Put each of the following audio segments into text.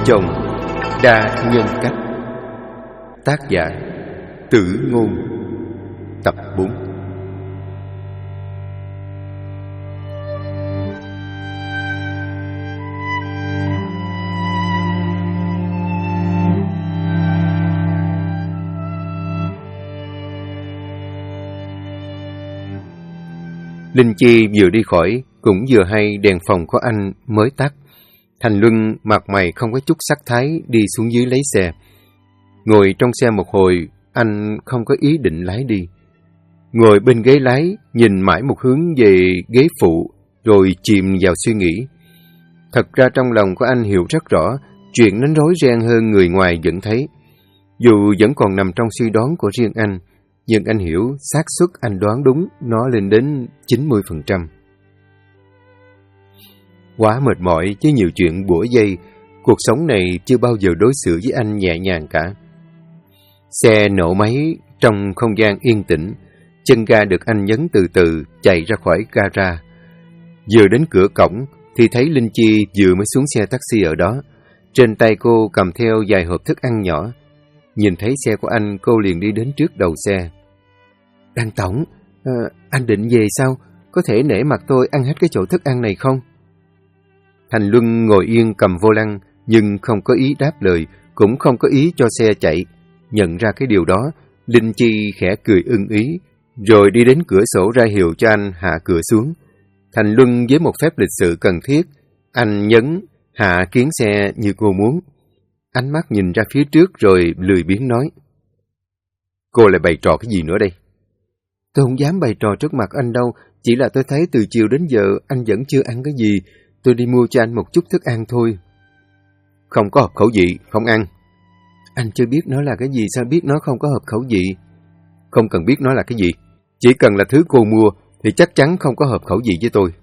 chồng đa nhân cách. Tác giả Tử Ngôn. Tập 4. Linh Chi vừa đi khỏi, cũng vừa hay đèn phòng của anh mới tắt. Thành Luân mặt mày không có chút sắc thái đi xuống dưới lấy xe. Ngồi trong xe một hồi, anh không có ý định lái đi. Ngồi bên ghế lái, nhìn mãi một hướng về ghế phụ, rồi chìm vào suy nghĩ. Thật ra trong lòng của anh hiểu rất rõ, chuyện nó rối ren hơn người ngoài vẫn thấy. Dù vẫn còn nằm trong suy đoán của riêng anh, nhưng anh hiểu xác suất anh đoán đúng nó lên đến 90%. Quá mệt mỏi với nhiều chuyện bủa vây, cuộc sống này chưa bao giờ đối xử với anh nhẹ nhàng cả. Xe nổ máy trong không gian yên tĩnh, chân ga được anh nhấn từ từ chạy ra khỏi gara. Vừa đến cửa cổng thì thấy Linh Chi vừa mới xuống xe taxi ở đó. Trên tay cô cầm theo vài hộp thức ăn nhỏ. Nhìn thấy xe của anh, cô liền đi đến trước đầu xe. Đăng tổng, anh định về sao? Có thể nể mặt tôi ăn hết cái chỗ thức ăn này không? Thành Luân ngồi yên cầm vô lăng, nhưng không có ý đáp lời, cũng không có ý cho xe chạy. Nhận ra cái điều đó, Linh Chi khẽ cười ưng ý, rồi đi đến cửa sổ ra hiệu cho anh hạ cửa xuống. Thành Luân với một phép lịch sự cần thiết, anh nhấn hạ kiến xe như cô muốn. Ánh mắt nhìn ra phía trước rồi lười biếng nói. Cô lại bày trò cái gì nữa đây? Tôi không dám bày trò trước mặt anh đâu, chỉ là tôi thấy từ chiều đến giờ anh vẫn chưa ăn cái gì. Tôi đi mua cho anh một chút thức ăn thôi. Không có hợp khẩu vị, không ăn. Anh chưa biết nó là cái gì, sao biết nó không có hợp khẩu vị? Không cần biết nó là cái gì. Chỉ cần là thứ cô mua thì chắc chắn không có hợp khẩu vị với tôi.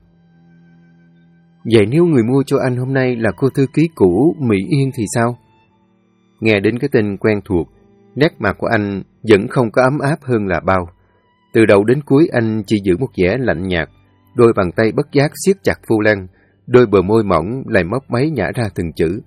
Vậy nếu người mua cho anh hôm nay là cô thư ký cũ Mỹ Yên thì sao? Nghe đến cái tên quen thuộc, nét mặt của anh vẫn không có ấm áp hơn là bao. Từ đầu đến cuối anh chỉ giữ một vẻ lạnh nhạt, đôi bàn tay bất giác siết chặt vô lăng, đôi bờ môi mỏng lại mấp máy nhả ra từng chữ.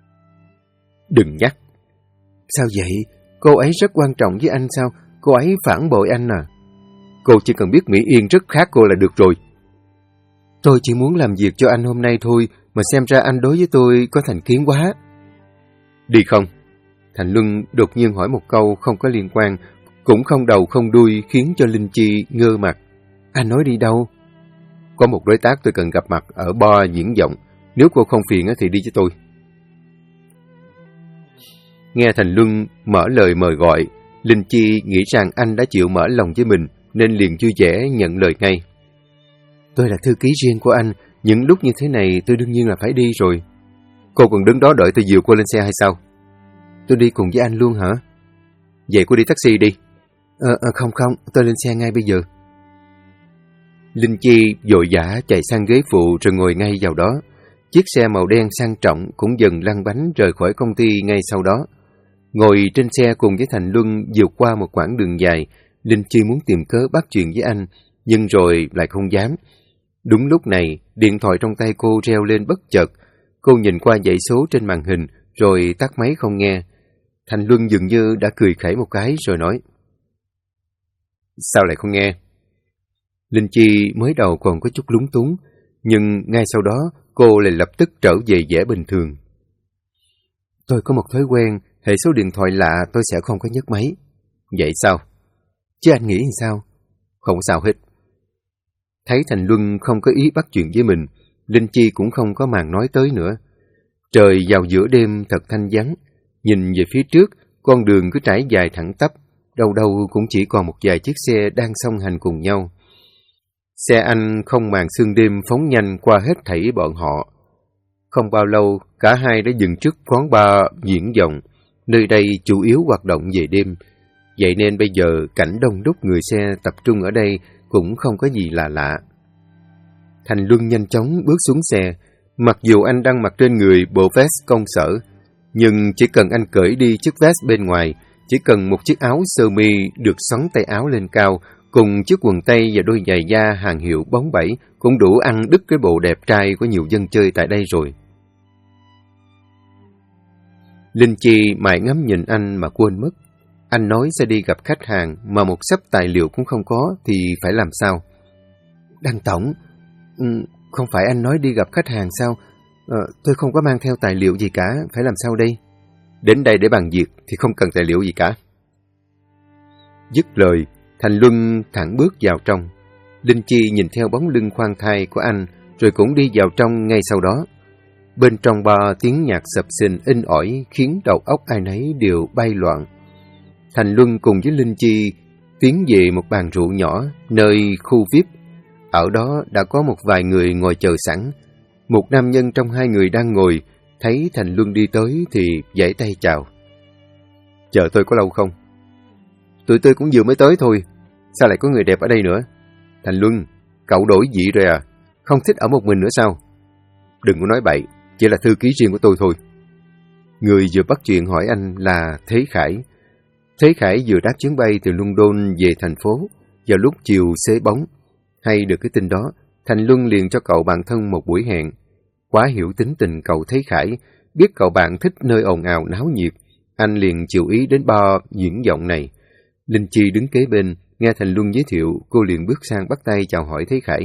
Đừng nhắc. Sao vậy? Cô ấy rất quan trọng với anh sao? Cô ấy phản bội anh à? Cô chỉ cần biết Mỹ Yên rất khác cô là được rồi. Tôi chỉ muốn làm việc cho anh hôm nay thôi, mà xem ra anh đối với tôi có thành kiến quá. Đi không? Thành Luân đột nhiên hỏi một câu không có liên quan, cũng không đầu không đuôi, khiến cho Linh Chi ngơ mặt. Anh nói đi đâu? Có một đối tác tôi cần gặp mặt ở bar diễn vọng. Nếu cô không phiền thì đi với tôi. Nghe Thành Luân mở lời mời gọi, Linh Chi nghĩ rằng anh đã chịu mở lòng với mình, nên liền vui vẻ nhận lời ngay. Tôi là thư ký riêng của anh, những lúc như thế này tôi đương nhiên là phải đi rồi. Cô còn đứng đó đợi tôi dìu cô lên xe hay sao? Tôi đi cùng với anh luôn hả? Vậy cô đi taxi đi. Không, tôi lên xe ngay bây giờ. Linh Chi vội vã chạy sang ghế phụ rồi ngồi ngay vào đó. Chiếc xe màu đen sang trọng cũng dần lăn bánh rời khỏi công ty ngay sau đó. Ngồi trên xe cùng với Thành Luân vượt qua một quãng đường dài, Linh Chi muốn tìm cớ bắt chuyện với anh, nhưng rồi lại không dám. Đúng lúc này, điện thoại trong tay cô reo lên bất chợt. Cô nhìn qua dãy số trên màn hình, rồi tắt máy không nghe. Thành Luân dường như đã cười khẩy một cái rồi nói. Sao lại không nghe? Linh Chi mới đầu còn có chút lúng túng, nhưng ngay sau đó cô lại lập tức trở về vẻ bình thường. Tôi có một thói quen, hệ số điện thoại lạ tôi sẽ không có nhấc máy. Vậy sao? Chứ anh nghĩ sao? Không sao hết. Thấy Thành Luân không có ý bắt chuyện với mình, Linh Chi cũng không có màng nói tới nữa. Trời vào giữa đêm thật thanh vắng, nhìn về phía trước, con đường cứ trải dài thẳng tắp, đâu đâu cũng chỉ còn một vài chiếc xe đang song hành cùng nhau. Xe anh không màng sương đêm phóng nhanh qua hết thảy bọn họ. Không bao lâu, cả hai đã dừng trước quán bar diễn vọng, nơi đây chủ yếu hoạt động về đêm. Vậy nên bây giờ cảnh đông đúc người xe tập trung ở đây cũng không có gì là lạ. Thành Luân nhanh chóng bước xuống xe, mặc dù anh đang mặc trên người bộ vest công sở, nhưng chỉ cần anh cởi đi chiếc vest bên ngoài, chỉ cần một chiếc áo sơ mi được xoắn tay áo lên cao, cùng chiếc quần tây và đôi giày da hàng hiệu bóng bẩy cũng đủ ăn đứt cái bộ đẹp trai của nhiều dân chơi tại đây rồi. Linh Chi mãi ngắm nhìn anh mà quên mất. Anh nói sẽ đi gặp khách hàng mà một xấp tài liệu cũng không có thì phải làm sao? Đăng tổng, không phải anh nói đi gặp khách hàng sao? Tôi không có mang theo tài liệu gì cả, phải làm sao đây? Đến đây để bàn việc thì không cần tài liệu gì cả. Dứt lời, Thành Luân thẳng bước vào trong. Linh Chi nhìn theo bóng lưng khoan thai của anh rồi cũng đi vào trong ngay sau đó. Bên trong bar tiếng nhạc sập sình in ỏi khiến đầu óc ai nấy đều bay loạn. Thành Luân cùng với Linh Chi tiến về một bàn rượu nhỏ nơi khu VIP. Ở đó đã có một vài người ngồi chờ sẵn. Một nam nhân trong hai người đang ngồi, thấy Thành Luân đi tới thì giãy tay chào. Chờ tôi có lâu không? Tụi tôi cũng vừa mới tới thôi. Sao lại có người đẹp ở đây nữa? Thành Luân, cậu đổi vị rồi à? Không thích ở một mình nữa sao? Đừng có nói bậy, chỉ là thư ký riêng của tôi thôi. Người vừa bắt chuyện hỏi anh là Thế Khải. Thế Khải vừa đáp chuyến bay từ London về thành phố vào lúc chiều xế bóng. Hay được cái tin đó, Thành Luân liền cho cậu bạn thân một buổi hẹn. Quá hiểu tính tình cậu Thế Khải, biết cậu bạn thích nơi ồn ào náo nhiệt, anh liền chịu ý đến bar diễn giọng này. Linh Chi đứng kế bên, nghe Thành Luân giới thiệu, cô liền bước sang bắt tay chào hỏi Thế Khải.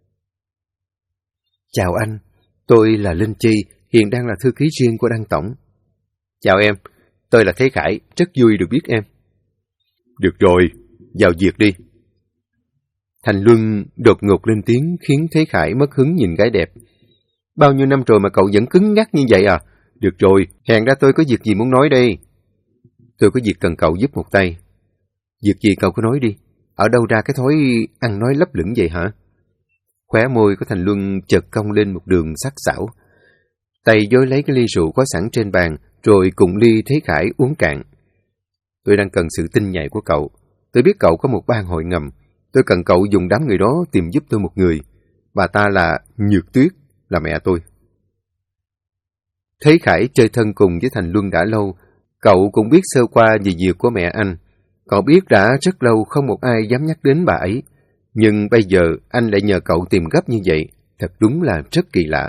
Chào anh, tôi là Linh Chi, hiện đang là thư ký riêng của Đăng tổng. Chào em, tôi là Thế Khải, rất vui được biết em. Được rồi, vào việc đi. Thành Luân đột ngột lên tiếng khiến Thế Khải mất hứng nhìn gái đẹp. Bao nhiêu năm rồi mà cậu vẫn cứng nhắc như vậy à? Được rồi, hẹn ra tôi có việc gì muốn nói đây. Tôi có việc cần cậu giúp một tay. Việc gì cậu cứ nói đi. Ở đâu ra cái thói ăn nói lấp lửng vậy hả? Khóe môi của Thành Luân chợt cong lên một đường sắc sảo. Tay vối lấy cái ly rượu có sẵn trên bàn, rồi cùng ly Thế Khải uống cạn. Tôi đang cần sự tinh nhạy của cậu. Tôi biết cậu có một ban hội ngầm. Tôi cần cậu dùng đám người đó tìm giúp tôi một người. Bà ta là Nhược Tuyết, là mẹ tôi. Thế Khải chơi thân cùng với Thành Luân đã lâu. Cậu cũng biết sơ qua về việc của mẹ anh. Cậu biết đã rất lâu không một ai dám nhắc đến bà ấy. Nhưng bây giờ anh lại nhờ cậu tìm gấp như vậy. Thật đúng là rất kỳ lạ.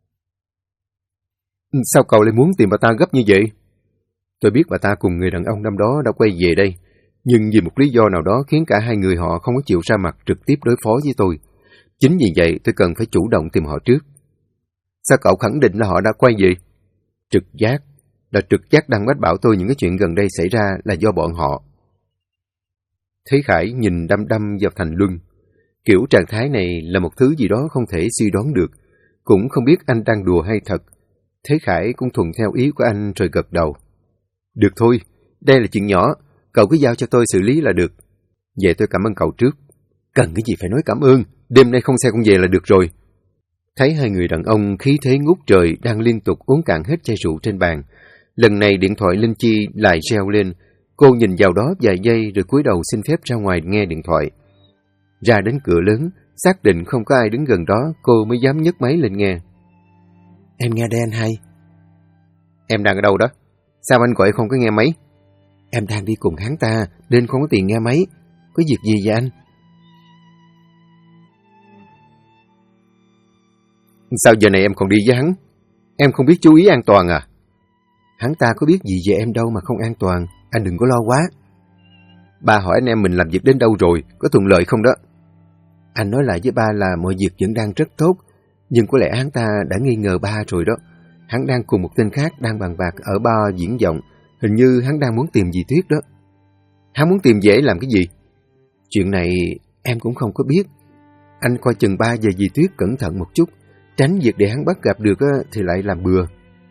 Sao cậu lại muốn tìm bà ta gấp như vậy? Tôi biết bà ta cùng người đàn ông năm đó đã quay về đây. Nhưng vì một lý do nào đó khiến cả hai người họ không có chịu ra mặt trực tiếp đối phó với tôi. Chính vì vậy tôi cần phải chủ động tìm họ trước. Sao cậu khẳng định là họ đã quay về? Trực giác. Là trực giác đang mách bảo tôi những cái chuyện gần đây xảy ra là do bọn họ. Thế Khải nhìn đăm đăm vào Thành Luân. Kiểu trạng thái này là một thứ gì đó không thể suy đoán được. Cũng không biết anh đang đùa hay thật. Thế Khải cũng thuận theo ý của anh rồi gật đầu. Được thôi, đây là chuyện nhỏ. Cậu cứ giao cho tôi xử lý là được. Vậy tôi cảm ơn cậu trước. Cần cái gì phải nói cảm ơn. Đêm nay không xe không về là được rồi. Thấy hai người đàn ông khí thế ngút trời đang liên tục uống cạn hết chai rượu trên bàn. Lần này điện thoại Linh Chi lại reo lên. Cô nhìn vào đó vài giây rồi cúi đầu xin phép ra ngoài nghe điện thoại. Ra đến cửa lớn, xác định không có ai đứng gần đó, cô mới dám nhấc máy lên nghe. Em nghe đây anh hai. Em đang ở đâu đó? Sao anh gọi không có nghe máy? Em đang đi cùng hắn ta, nên không có tiền nghe máy. Có việc gì vậy anh? Sao giờ này em còn đi với hắn? Em không biết chú ý an toàn à? Hắn ta có biết gì về em đâu mà không an toàn. Anh đừng có lo quá. Ba hỏi anh em mình làm việc đến đâu rồi, có thuận lợi không đó? Anh nói lại với ba là mọi việc vẫn đang rất tốt, nhưng có lẽ hắn ta đã nghi ngờ ba rồi đó. Hắn đang cùng một tên khác đang bàn bạc ở bar diễn vọng. Hình như hắn đang muốn tìm dì Tuyết đó. Hắn muốn tìm dễ làm cái gì? Chuyện này em cũng không có biết. Anh coi chừng ba và dì Tuyết cẩn thận một chút, tránh việc để hắn bắt gặp được thì lại làm bừa.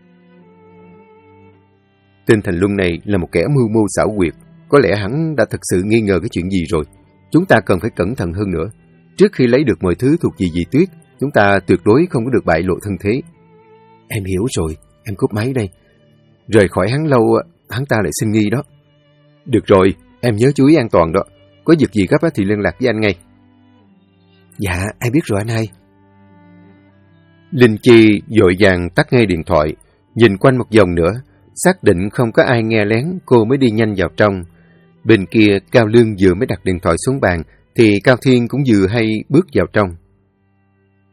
Tên Thành Luân này là một kẻ mưu mô xảo quyệt. Có lẽ hắn đã thực sự nghi ngờ cái chuyện gì rồi. Chúng ta cần phải cẩn thận hơn nữa. Trước khi lấy được mọi thứ thuộc về dì Tuyết, chúng ta tuyệt đối không có được bại lộ thân thế. Em hiểu rồi, em cúp máy đây. Rời khỏi hắn lâu, hắn ta lại sinh nghi đó. Được rồi, em nhớ chú ý an toàn đó. Có việc gì gấp thì liên lạc với anh ngay. Dạ, ai biết rồi anh hai. Linh Chi vội vàng tắt ngay điện thoại, nhìn quanh một vòng nữa, xác định không có ai nghe lén, cô mới đi nhanh vào trong. Bên kia, Cao Lương vừa mới đặt điện thoại xuống bàn, thì Cao Thiên cũng vừa hay bước vào trong.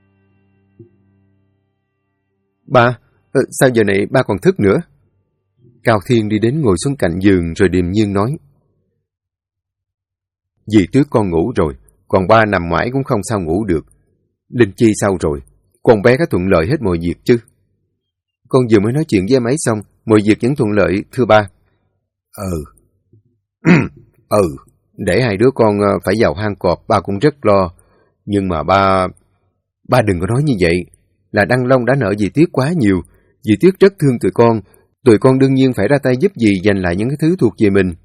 Ba, sao giờ này ba còn thức nữa? Cao Thiên đi đến ngồi xuống cạnh giường rồi điềm nhiên nói. Dì Tuyết con ngủ rồi, còn ba nằm mãi cũng không sao ngủ được. Linh Chi sao rồi? Con bé có thuận lợi hết mọi việc chứ? Con vừa mới nói chuyện với em ấy xong, mọi việc vẫn thuận lợi, thưa ba. Để hai đứa con phải vào hang cọp, ba cũng rất lo. Nhưng mà ba đừng có nói như vậy. Là Đăng Long đã nợ dì Tuyết quá nhiều. Dì Tuyết rất thương tụi con đương nhiên phải ra tay giúp dì giành lại những cái thứ thuộc về mình.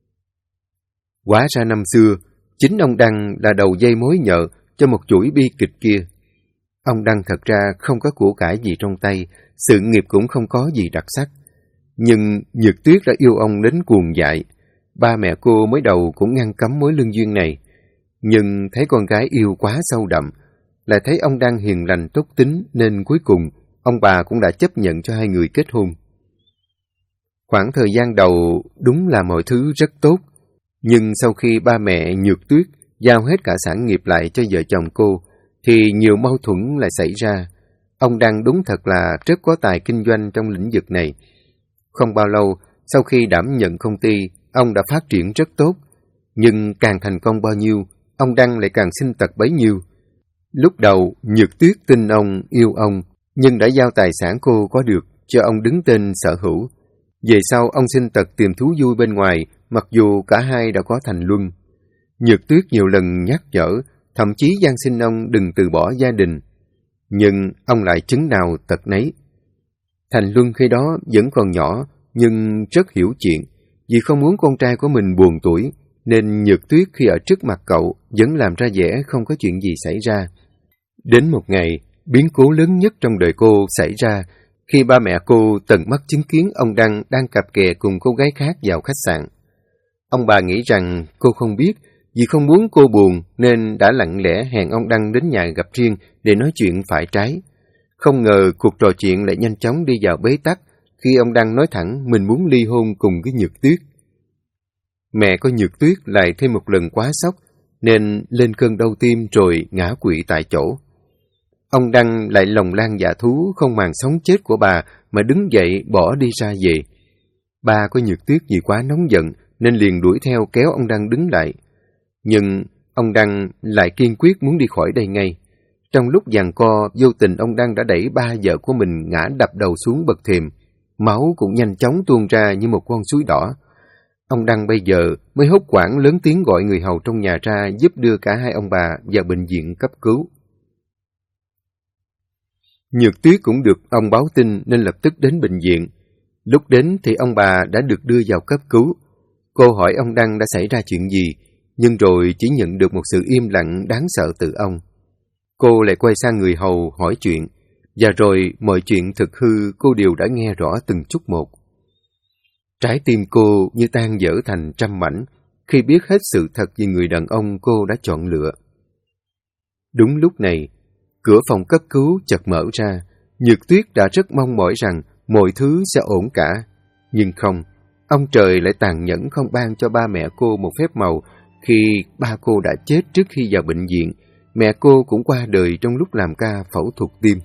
Hóa ra năm xưa, chính ông Đăng là đầu dây mối nhợ cho một chuỗi bi kịch kia. Ông Đăng thật ra không có của cải gì trong tay, sự nghiệp cũng không có gì đặc sắc. Nhưng Nhược Tuyết đã yêu ông đến cuồng dại. Ba mẹ cô mới đầu cũng ngăn cấm mối lương duyên này. Nhưng thấy con gái yêu quá sâu đậm, lại thấy ông Đăng hiền lành tốt tính nên cuối cùng ông bà cũng đã chấp nhận cho hai người kết hôn. Khoảng thời gian đầu đúng là mọi thứ rất tốt. Nhưng sau khi ba mẹ Nhược Tuyết giao hết cả sản nghiệp lại cho vợ chồng cô, thì nhiều mâu thuẫn lại xảy ra. Ông Đăng đúng thật là rất có tài kinh doanh trong lĩnh vực này. Không bao lâu, sau khi đảm nhận công ty, ông đã phát triển rất tốt. Nhưng càng thành công bao nhiêu, ông Đăng lại càng sinh tật bấy nhiêu. Lúc đầu, Nhược Tuyết tin ông, yêu ông, nhưng đã giao tài sản cô có được cho ông đứng tên sở hữu. Về sau, ông sinh tật tìm thú vui bên ngoài, mặc dù cả hai đã có thành luân. Nhược Tuyết nhiều lần nhắc nhở, thậm chí van xin ông đừng từ bỏ gia đình. Nhưng ông lại chứng nào tật nấy. Thành Luân khi đó vẫn còn nhỏ, nhưng rất hiểu chuyện. Vì không muốn con trai của mình buồn tuổi, nên Nhược Tuyết khi ở trước mặt cậu vẫn làm ra vẻ không có chuyện gì xảy ra. Đến một ngày, biến cố lớn nhất trong đời cô xảy ra khi ba mẹ cô tận mắt chứng kiến ông Đăng đang cặp kè cùng cô gái khác vào khách sạn. Ông bà nghĩ rằng cô không biết, vì không muốn cô buồn nên đã lặng lẽ hẹn ông Đăng đến nhà gặp riêng để nói chuyện phải trái. Không ngờ cuộc trò chuyện lại nhanh chóng đi vào bế tắc khi ông Đăng nói thẳng mình muốn ly hôn cùng với Nhược Tuyết. Mẹ của Nhược Tuyết lại thêm một lần quá sốc nên lên cơn đau tim rồi ngã quỵ tại chỗ. Ông Đăng lại lòng lan dạ thú không màng sống chết của bà mà đứng dậy bỏ đi ra về. Ba của Nhược Tuyết vì quá nóng giận nên liền đuổi theo kéo ông Đăng đứng lại. Nhưng ông Đăng lại kiên quyết muốn đi khỏi đây ngay. Trong lúc giằng co, vô tình ông Đăng đã đẩy ba vợ của mình ngã đập đầu xuống bậc thềm. Máu cũng nhanh chóng tuôn ra như một con suối đỏ. Ông Đăng bây giờ mới hốt hoảng lớn tiếng gọi người hầu trong nhà ra giúp đưa cả hai ông bà vào bệnh viện cấp cứu. Nhược Tuyết cũng được ông báo tin nên lập tức đến bệnh viện. Lúc đến thì ông bà đã được đưa vào cấp cứu. Cô hỏi ông Đăng đã xảy ra chuyện gì, nhưng rồi chỉ nhận được một sự im lặng đáng sợ từ ông. Cô lại quay sang người hầu hỏi chuyện, và rồi mọi chuyện thực hư cô đều đã nghe rõ từng chút một. Trái tim cô như tan vỡ thành trăm mảnh khi biết hết sự thật về người đàn ông cô đã chọn lựa. Đúng lúc này, cửa phòng cấp cứu chợt mở ra. Nhược Tuyết đã rất mong mỏi rằng mọi thứ sẽ ổn cả. Nhưng không, ông trời lại tàn nhẫn không ban cho ba mẹ cô một phép màu khi ba cô đã chết trước khi vào bệnh viện. Mẹ cô cũng qua đời trong lúc làm ca phẫu thuật tim.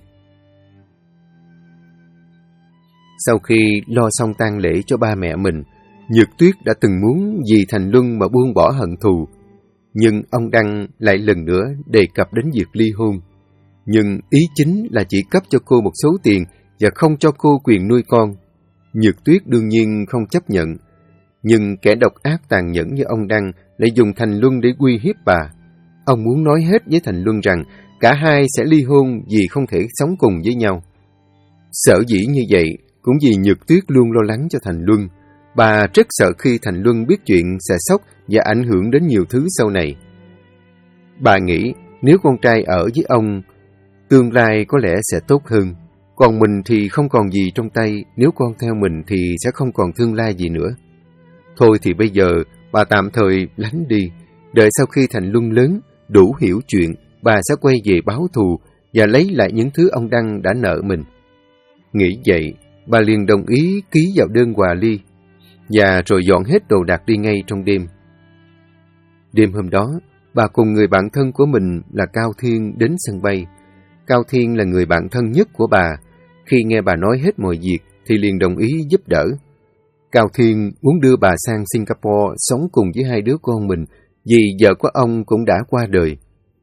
Sau khi lo xong tang lễ cho ba mẹ mình, Nhược Tuyết đã từng muốn vì Thành Luân mà buông bỏ hận thù. Nhưng ông Đăng lại lần nữa đề cập đến việc ly hôn. Nhưng ý chính là chỉ cấp cho cô một số tiền và không cho cô quyền nuôi con. Nhược Tuyết đương nhiên không chấp nhận. Nhưng kẻ độc ác tàn nhẫn như ông Đăng lại dùng Thành Luân để uy hiếp bà. Ông muốn nói hết với Thành Luân rằng cả hai sẽ ly hôn vì không thể sống cùng với nhau. Sở dĩ như vậy cũng vì Nhược Tuyết luôn lo lắng cho Thành Luân. Bà rất sợ khi Thành Luân biết chuyện sẽ sốc và ảnh hưởng đến nhiều thứ sau này. Bà nghĩ nếu con trai ở với ông, tương lai có lẽ sẽ tốt hơn. Còn mình thì không còn gì trong tay, nếu con theo mình thì sẽ không còn tương lai gì nữa. Thôi thì bây giờ bà tạm thời lánh đi, đợi sau khi Thành Luân lớn, đủ hiểu chuyện, bà sẽ quay về báo thù và lấy lại những thứ ông Đăng đã nợ mình. Nghĩ vậy, bà liền đồng ý ký vào đơn hòa ly, và rồi dọn hết đồ đạc đi ngay trong đêm. Đêm hôm đó, bà cùng người bạn thân của mình là Cao Thiên đến sân bay. Cao Thiên là người bạn thân nhất của bà. Khi nghe bà nói hết mọi việc thì liền đồng ý giúp đỡ. Cao Thiên muốn đưa bà sang Singapore sống cùng với 2 đứa con mình vì vợ của ông cũng đã qua đời.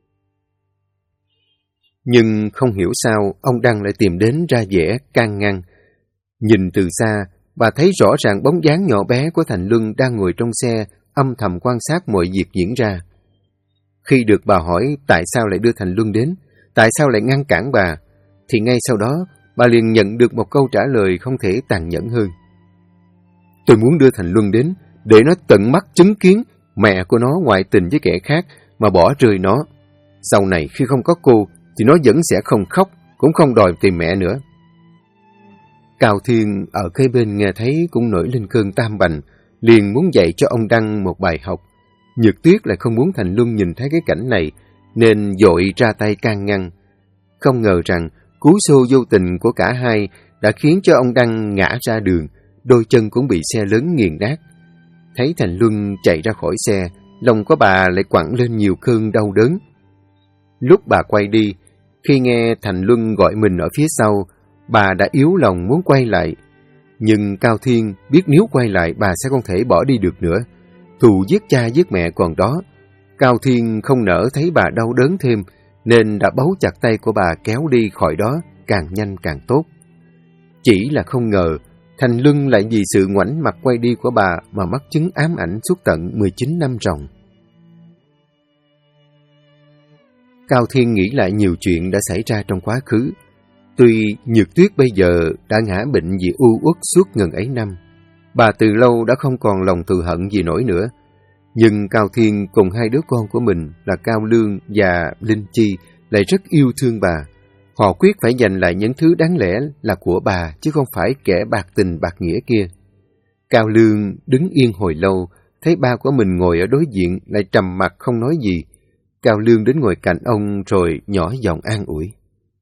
Nhưng không hiểu sao ông Đăng lại tìm đến ra vẻ can ngăn. Nhìn từ xa, bà thấy rõ ràng bóng dáng nhỏ bé của Thành Luân đang ngồi trong xe, âm thầm quan sát mọi việc diễn ra. Khi được bà hỏi tại sao lại đưa Thành Luân đến, tại sao lại ngăn cản bà, thì ngay sau đó bà liền nhận được một câu trả lời không thể tàn nhẫn hơn. Tôi muốn đưa Thành Luân đến để nó tận mắt chứng kiến mẹ của nó ngoại tình với kẻ khác mà bỏ rơi nó. Sau này khi không có cô thì nó vẫn sẽ không khóc, cũng không đòi tìm mẹ nữa. Cao Thiên ở kế bên nghe thấy cũng nổi lên cơn tam bành, liền muốn dạy cho ông Đăng một bài học. Nhược Tuyết lại không muốn Thành Luân nhìn thấy cái cảnh này, nên vội ra tay can ngăn. Không ngờ rằng cú xô vô tình của cả hai đã khiến cho ông Đăng ngã ra đường, đôi chân cũng bị xe lớn nghiền nát. Thấy Thành Luân chạy ra khỏi xe, lòng của bà lại quặn lên nhiều cơn đau đớn. Lúc bà quay đi, khi nghe Thành Luân gọi mình ở phía sau, bà đã yếu lòng muốn quay lại. Nhưng Cao Thiên biết nếu quay lại bà sẽ không thể bỏ đi được nữa. Thù giết cha giết mẹ còn đó. Cao Thiên không nỡ thấy bà đau đớn thêm, nên đã bấu chặt tay của bà kéo đi khỏi đó càng nhanh càng tốt. Chỉ là không ngờ, Thành Luân lại vì sự ngoảnh mặt quay đi của bà mà mắc chứng ám ảnh suốt tận 19 năm ròng. Cao Thiên nghĩ lại nhiều chuyện đã xảy ra trong quá khứ. Tuy Nhược Tuyết bây giờ đã ngã bệnh vì u uất suốt ngần ấy năm, bà từ lâu đã không còn lòng thù hận gì nổi nữa. Nhưng Cao Thiên cùng 2 đứa con của mình là Cao Lương và Linh Chi lại rất yêu thương bà. Họ quyết phải giành lại những thứ đáng lẽ là của bà, chứ không phải kẻ bạc tình bạc nghĩa kia. Cao Lương đứng yên hồi lâu, thấy ba của mình ngồi ở đối diện lại trầm mặc không nói gì. Cao Lương đến ngồi cạnh ông rồi nhỏ giọng an ủi.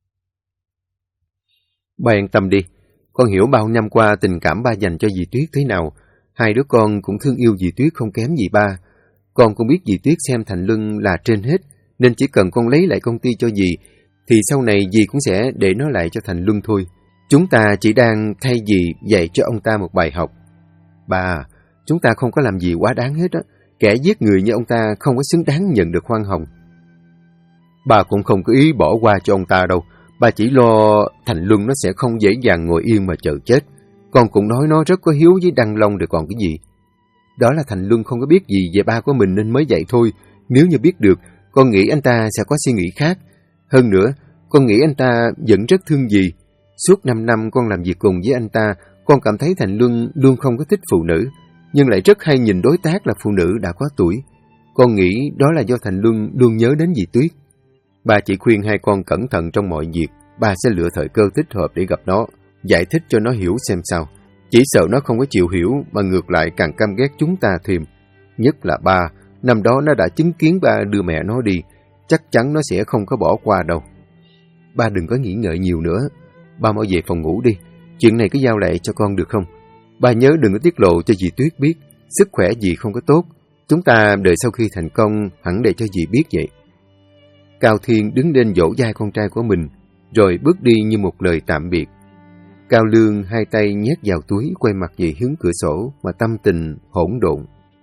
Ba yên tâm đi, con hiểu bao năm qua tình cảm ba dành cho dì Tuyết thế nào. 2 đứa con cũng thương yêu dì Tuyết không kém gì ba. Con cũng biết dì Tuyết xem Thành Luân là trên hết, nên chỉ cần con lấy lại công ty cho dì, thì sau này dì cũng sẽ để nó lại cho Thành Luân thôi. Chúng ta chỉ đang thay dì dạy cho ông ta một bài học. Ba, chúng ta không có làm gì quá đáng hết á. Kẻ giết người như ông ta không có xứng đáng nhận được khoan hồng. Ba cũng không có ý bỏ qua cho ông ta đâu. Ba chỉ lo Thành Luân nó sẽ không dễ dàng ngồi yên mà chờ chết. Con cũng nói nó rất có hiếu với Đăng Long rồi còn cái gì. Đó là Thành Luân không có biết gì về ba của mình nên mới vậy thôi. Nếu như biết được, con nghĩ anh ta sẽ có suy nghĩ khác. Hơn nữa, con nghĩ anh ta vẫn rất thương dì. Suốt 5 năm con làm việc cùng với anh ta, con cảm thấy Thành Luân luôn không có thích phụ nữ, nhưng lại rất hay nhìn đối tác là phụ nữ đã có tuổi. Con nghĩ đó là do Thành Luân luôn nhớ đến dì Tuyết. Ba chỉ khuyên 2 con cẩn thận trong mọi việc. Ba sẽ lựa thời cơ thích hợp để gặp nó, giải thích cho nó hiểu xem sao. Chỉ sợ nó không có chịu hiểu mà ngược lại càng căm ghét chúng ta thêm. Nhất là ba, năm đó nó đã chứng kiến ba đưa mẹ nó đi, chắc chắn nó sẽ không có bỏ qua đâu. Ba đừng có nghĩ ngợi nhiều nữa. Ba mau về phòng ngủ đi. Chuyện này cứ giao lại cho con được không? Ba nhớ đừng có tiết lộ cho dì Tuyết biết. Sức khỏe dì không có tốt. Chúng ta đợi sau khi thành công hẳn để cho dì biết vậy. Cao Thiên đứng lên vỗ vai con trai của mình, rồi bước đi như một lời tạm biệt. Cao Lương 2 tay nhét vào túi, quay mặt về hướng cửa sổ mà tâm tình hỗn độn.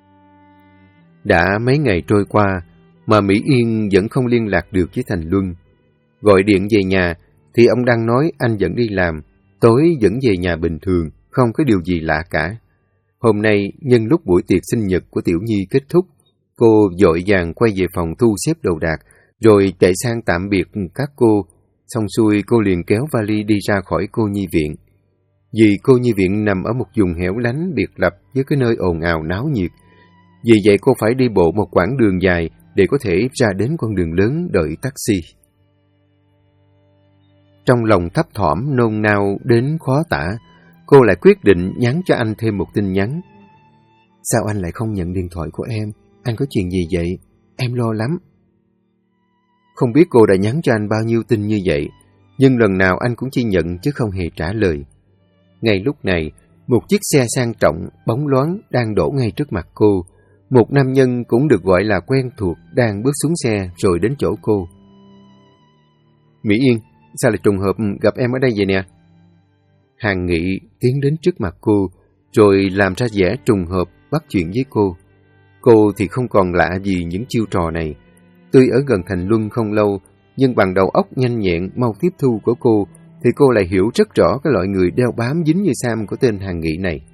Đã mấy ngày trôi qua mà Mỹ Yên vẫn không liên lạc được với Thành Luân. Gọi điện về nhà thì ông Đăng nói anh vẫn đi làm, tối vẫn về nhà bình thường, không có điều gì lạ cả. Hôm nay, nhân lúc buổi tiệc sinh nhật của Tiểu Nhi kết thúc, cô vội vàng quay về phòng thu xếp đồ đạc, rồi chạy sang tạm biệt các cô. Xong xuôi cô liền kéo vali đi ra khỏi cô nhi viện. Vì cô nhi viện nằm ở một vùng hẻo lánh biệt lập với cái nơi ồn ào náo nhiệt. Vì vậy cô phải đi bộ một quãng đường dài để có thể ra đến con đường lớn đợi taxi. Trong lòng thấp thỏm nôn nao đến khó tả, cô lại quyết định nhắn cho anh thêm một tin nhắn. Sao anh lại không nhận điện thoại của em? Anh có chuyện gì vậy? Em lo lắm. Không biết cô đã nhắn cho anh bao nhiêu tin như vậy, nhưng lần nào anh cũng chỉ nhận chứ không hề trả lời. Ngay lúc này, một chiếc xe sang trọng, bóng loáng đang đổ ngay trước mặt cô. Một nam nhân cũng được gọi là quen thuộc đang bước xuống xe rồi đến chỗ cô. Mỹ Yên, sao lại trùng hợp gặp em ở đây vậy nè? Hàng Nghị tiến đến trước mặt cô, rồi làm ra vẻ trùng hợp bắt chuyện với cô. Cô thì không còn lạ gì những chiêu trò này. Tuy ở gần Thành Luân không lâu, nhưng bằng đầu óc nhanh nhẹn, mau tiếp thu của cô, thì cô lại hiểu rất rõ cái loại người đeo bám dính như Sam của tên Hàng Nghị này.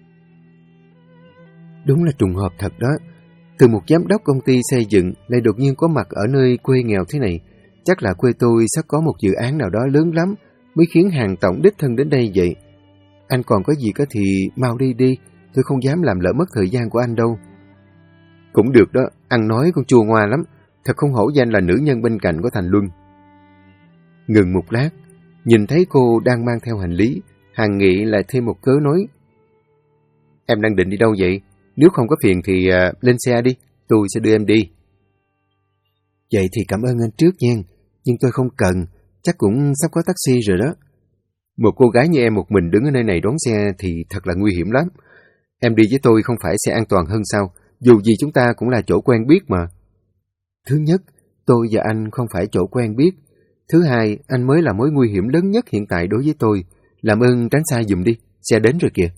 Đúng là trùng hợp thật đó. Từ một giám đốc công ty xây dựng lại đột nhiên có mặt ở nơi quê nghèo thế này. Chắc là quê tôi sắp có một dự án nào đó lớn lắm mới khiến Hàng tổng đích thân đến đây vậy. Anh còn có gì có thì mau đi đi, tôi không dám làm lỡ mất thời gian của anh đâu. Cũng được đó, ăn nói con chua ngoa lắm, thật không hổ danh là nữ nhân bên cạnh của Thành Luân. Ngừng một lát, nhìn thấy cô đang mang theo hành lý, Hàng Nghị lại thêm một cớ nói. Em đang định đi đâu vậy? Nếu không có phiền thì lên xe đi, tôi sẽ đưa em đi. Vậy thì cảm ơn anh trước nha, nhưng tôi không cần, chắc cũng sắp có taxi rồi đó. Một cô gái như em một mình đứng ở nơi này đón xe thì thật là nguy hiểm lắm. Em đi với tôi không phải sẽ an toàn hơn sao? Dù gì chúng ta cũng là chỗ quen biết mà. Thứ nhất, tôi và anh không phải chỗ quen biết. Thứ hai, anh mới là mối nguy hiểm lớn nhất hiện tại đối với tôi. Làm ơn tránh xa giùm đi, xe đến rồi kìa.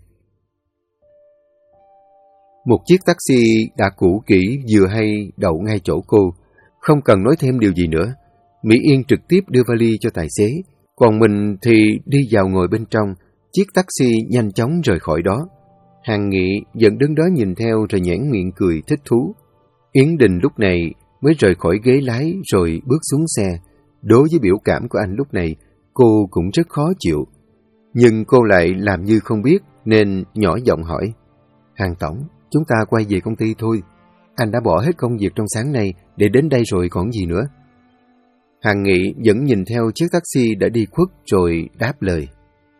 Một chiếc taxi đã cũ kỹ vừa hay đậu ngay chỗ cô. Không cần nói thêm điều gì nữa. Mỹ Yên trực tiếp đưa vali cho tài xế, còn mình thì đi vào ngồi bên trong. Chiếc taxi nhanh chóng rời khỏi đó. Hàng Nghị vẫn đứng đó nhìn theo rồi nhoẻn miệng cười thích thú. Yến Đình lúc này mới rời khỏi ghế lái rồi bước xuống xe. Đối với biểu cảm của anh lúc này, cô cũng rất khó chịu. Nhưng cô lại làm như không biết nên nhỏ giọng hỏi. Hàng tổng, chúng ta quay về công ty thôi. Anh đã bỏ hết công việc trong sáng nay để đến đây rồi còn gì nữa. Hàng Nghị vẫn nhìn theo chiếc taxi đã đi khuất rồi đáp lời.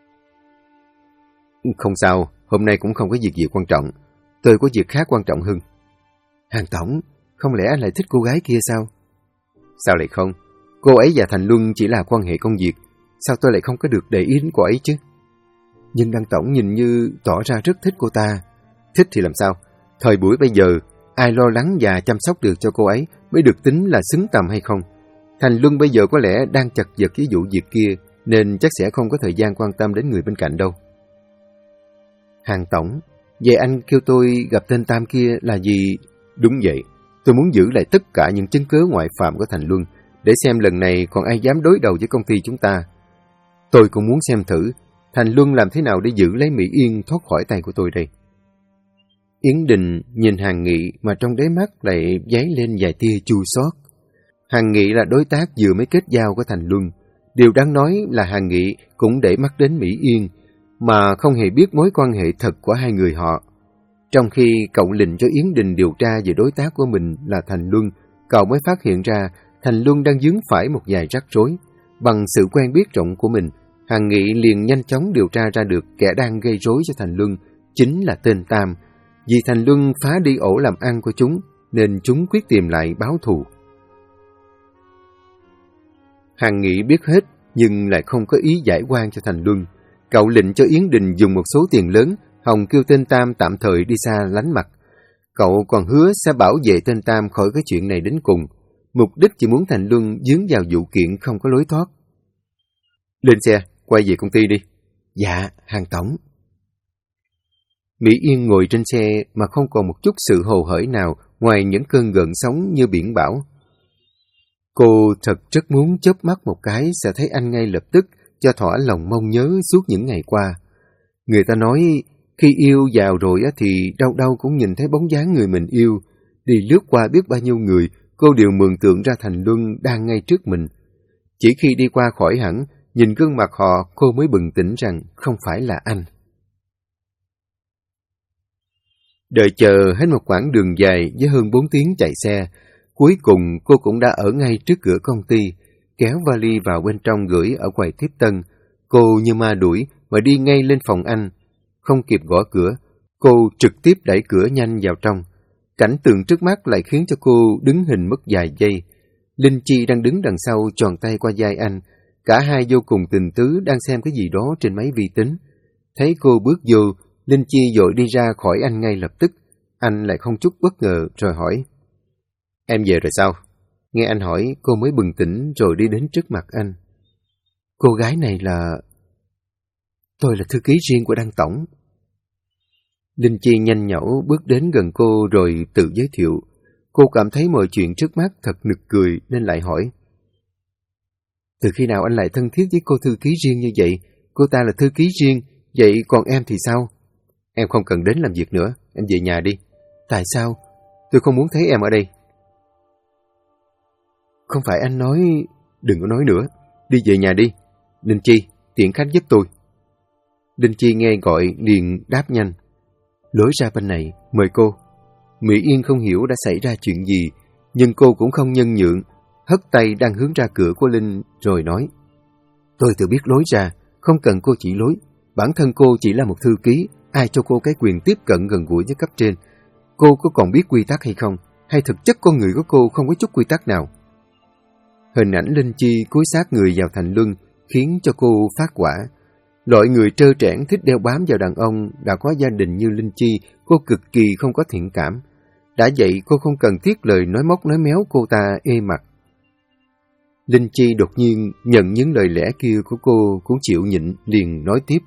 Không sao, hôm nay cũng không có việc gì quan trọng. Tôi có việc khác quan trọng hơn. Hàng tổng, không lẽ anh lại thích cô gái kia sao? Sao lại không? Cô ấy và Thành Luân chỉ là quan hệ công việc. Sao tôi lại không có được để ý đến cô ấy chứ? Nhưng Đăng tổng nhìn như tỏ ra rất thích cô ta. Thích thì làm sao? Thời buổi bây giờ, ai lo lắng và chăm sóc được cho cô ấy mới được tính là xứng tầm hay không? Thành Luân bây giờ có lẽ đang chật vật với vụ việc kia, nên chắc sẽ không có thời gian quan tâm đến người bên cạnh đâu. Hàng tổng, vậy anh kêu tôi gặp tên Tam kia là gì? Đúng vậy, tôi muốn giữ lại tất cả những chứng cứ ngoại phạm của Thành Luân, để xem lần này còn ai dám đối đầu với công ty chúng ta. Tôi cũng muốn xem thử, Thành Luân làm thế nào để giữ lấy Mỹ Yên thoát khỏi tay của tôi đây. Yến Đình nhìn Hàng Nghị mà trong đáy mắt lại dấy lên vài tia chua xót. Hàng Nghị là đối tác vừa mới kết giao của Thành Luân. Điều đáng nói là Hàng Nghị cũng để mắt đến Mỹ Yên, mà không hề biết mối quan hệ thật của hai người họ. Trong khi cậu lệnh cho Yến Đình điều tra về đối tác của mình là Thành Luân, cậu mới phát hiện ra Thành Luân đang vướng phải một vài rắc rối. Bằng sự quen biết rộng của mình, Hàng Nghị liền nhanh chóng điều tra ra được kẻ đang gây rối cho Thành Luân chính là tên Tam. Vì Thành Luân phá đi ổ làm ăn của chúng, nên chúng quyết tìm lại báo thù. Hàng Nghị biết hết, nhưng lại không có ý giải oan cho Thành Luân. Cậu lệnh cho Yến Đình dùng một số tiền lớn, hòng kêu tên Tam tạm thời đi xa lánh mặt. Cậu còn hứa sẽ bảo vệ tên Tam khỏi cái chuyện này đến cùng. Mục đích chỉ muốn Thành Luân dướng vào vụ kiện không có lối thoát. Lên xe, quay về công ty đi. Dạ, Hàng tổng. Mỹ Yên ngồi trên xe mà không còn một chút sự hồ hởi nào ngoài những cơn gợn sóng như biển bão. Cô thật rất muốn chớp mắt một cái sẽ thấy anh ngay lập tức, cho thỏa lòng mong nhớ suốt những ngày qua. Người ta nói khi yêu vào rồi thì đâu đâu cũng nhìn thấy bóng dáng người mình yêu. Đi lướt qua biết bao nhiêu người, cô đều mường tượng ra Thành Luân đang ngay trước mình. Chỉ khi đi qua khỏi hẳn, nhìn gương mặt họ, cô mới bừng tỉnh rằng không phải là anh. Đợi chờ hết một quãng đường dài với hơn 4 tiếng chạy xe, cuối cùng cô cũng đã ở ngay trước cửa công ty, kéo vali vào bên trong gửi ở quầy tiếp tân. Cô như ma đuổi mà đi ngay lên phòng anh. Không kịp gõ cửa, cô trực tiếp đẩy cửa nhanh vào trong. Cảnh tượng trước mắt lại khiến cho cô đứng hình mất vài giây. Linh Chi đang đứng đằng sau tròn tay qua vai anh. Cả hai vô cùng tình tứ đang xem cái gì đó trên máy vi tính. Thấy cô bước vô, Linh Chi vội đi ra khỏi anh ngay lập tức. Anh lại không chút bất ngờ rồi hỏi. Em về rồi sao? Nghe anh hỏi, cô mới bừng tỉnh rồi đi đến trước mặt anh. Cô gái này là... Tôi là thư ký riêng của Đăng tổng. Linh Chi nhanh nhảu bước đến gần cô rồi tự giới thiệu. Cô cảm thấy mọi chuyện trước mắt thật nực cười nên lại hỏi. Từ khi nào anh lại thân thiết với cô thư ký riêng như vậy? Cô ta là thư ký riêng, vậy còn em thì sao? Em không cần đến làm việc nữa, em về nhà đi. Tại sao? Tôi không muốn thấy em ở đây. Không phải anh nói... Đừng có nói nữa, đi về nhà đi. Linh Chi, tiện khách giúp tôi. Linh Chi nghe gọi liền đáp nhanh. Lối ra bên này, mời cô. Mỹ Yên không hiểu đã xảy ra chuyện gì, nhưng cô cũng không nhân nhượng, hất tay đang hướng ra cửa của Linh rồi nói. Tôi tự biết lối ra, không cần cô chỉ lối. Bản thân cô chỉ là một thư ký, ai cho cô cái quyền tiếp cận gần gũi với cấp trên. Cô có còn biết quy tắc hay không? Hay thực chất con người của cô không có chút quy tắc nào? Hình ảnh Linh Chi cúi sát người vào Thành Luân khiến cho cô phát quả. Loại người trơ trẽn thích đeo bám vào đàn ông đã có gia đình như Linh Chi, cô cực kỳ không có thiện cảm. Đã vậy cô không cần thiết lời nói móc nói méo cô ta ê mặt. Linh Chi đột nhiên nhận những lời lẽ kia của cô cũng chịu nhịn, liền nói tiếp.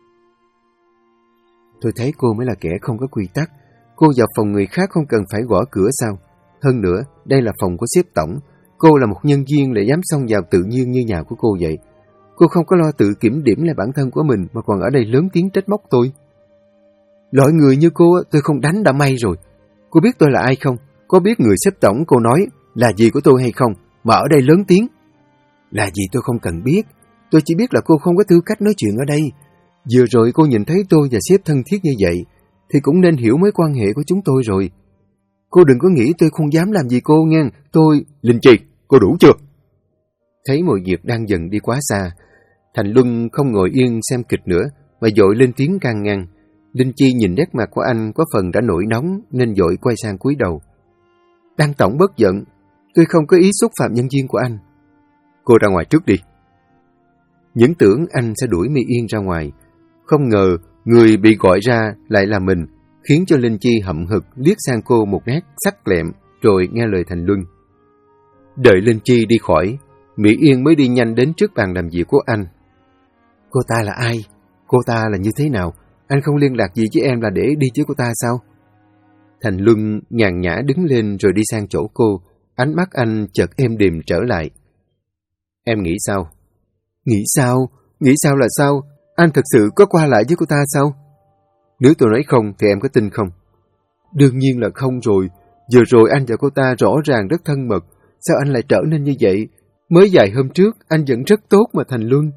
Tôi thấy cô mới là kẻ không có quy tắc. Cô vào phòng người khác không cần phải gõ cửa sao? Hơn nữa, đây là phòng của sếp tổng. Cô là một nhân viên lại dám xông vào tự nhiên như nhà của cô vậy. Cô không có lo tự kiểm điểm lại bản thân của mình mà còn ở đây lớn tiếng trách móc tôi. Loại người như cô tôi không đánh đã may rồi. Cô biết tôi là ai không? Có biết người sếp tổng cô nói là gì của tôi hay không? Mà ở đây lớn tiếng. Là gì tôi không cần biết. Tôi chỉ biết là cô không có tư cách nói chuyện ở đây. Vừa rồi cô nhìn thấy tôi và sếp thân thiết như vậy thì cũng nên hiểu mối quan hệ của chúng tôi rồi. Cô đừng có nghĩ tôi không dám làm gì cô nghe. Tôi... Linh Chi, cô đủ chưa? Thấy mọi việc đang dần đi quá xa, Thành Luân không ngồi yên xem kịch nữa mà vội lên tiếng can ngăn. Linh Chi nhìn nét mặt của anh có phần đã nổi nóng nên vội quay sang cúi đầu. Đăng tổng bất giận, tôi không có ý xúc phạm nhân viên của anh. Cô ra ngoài trước đi. Những tưởng anh sẽ đuổi Mỹ Yên ra ngoài, không ngờ người bị gọi ra lại là mình, khiến cho Linh Chi hậm hực liếc sang cô một nét sắc lẹm rồi nghe lời Thành Luân. Đợi Linh Chi đi khỏi, Mỹ Yên mới đi nhanh đến trước bàn làm việc của anh. Cô ta là ai? Cô ta là như thế nào? Anh không liên lạc gì với em là để đi với cô ta sao? Thành Luân nhàn nhã đứng lên rồi đi sang chỗ cô. Ánh mắt anh chợt êm đềm trở lại. Em nghĩ sao? Nghĩ sao? Nghĩ sao là sao? Anh thật sự có qua lại với cô ta sao? Nếu tôi nói không thì em có tin không? Đương nhiên là không rồi. Vừa rồi anh và cô ta rõ ràng rất thân mật. Sao anh lại trở nên như vậy? Mới vài hôm trước anh vẫn rất tốt mà Thành Luân.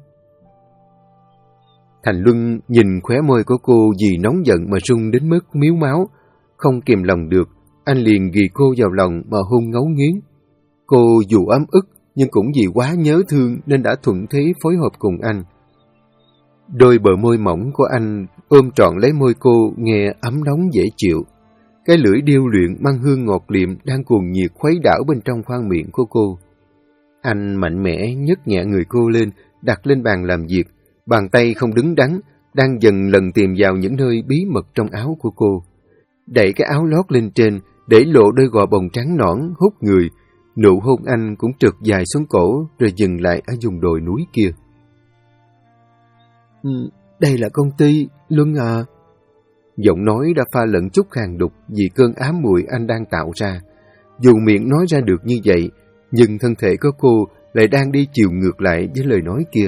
Thành Luân nhìn khóe môi của cô vì nóng giận mà rung đến mức miếu máu. Không kìm lòng được, anh liền ghì cô vào lòng mà hôn ngấu nghiến. Cô dù ấm ức nhưng cũng vì quá nhớ thương nên đã thuận thế phối hợp cùng anh. Đôi bờ môi mỏng của anh ôm trọn lấy môi cô nghe ấm nóng dễ chịu. Cái lưỡi điêu luyện mang hương ngọt liệm đang cuồng nhiệt khuấy đảo bên trong khoang miệng của cô. Anh mạnh mẽ nhấc nhẹ người cô lên, đặt lên bàn làm việc. Bàn tay không đứng đắn, đang dần lần tìm vào những nơi bí mật trong áo của cô. Đẩy cái áo lót lên trên, để lộ đôi gò bồng trắng nõn, hút người. Nụ hôn anh cũng trượt dài xuống cổ, rồi dừng lại ở vùng đồi núi kia. Đây là công ty, Luân à. Giọng nói đã pha lẫn chút khàn đục vì cơn ám muội anh đang tạo ra. Dù miệng nói ra được như vậy, nhưng thân thể của cô lại đang đi chiều ngược lại với lời nói kia.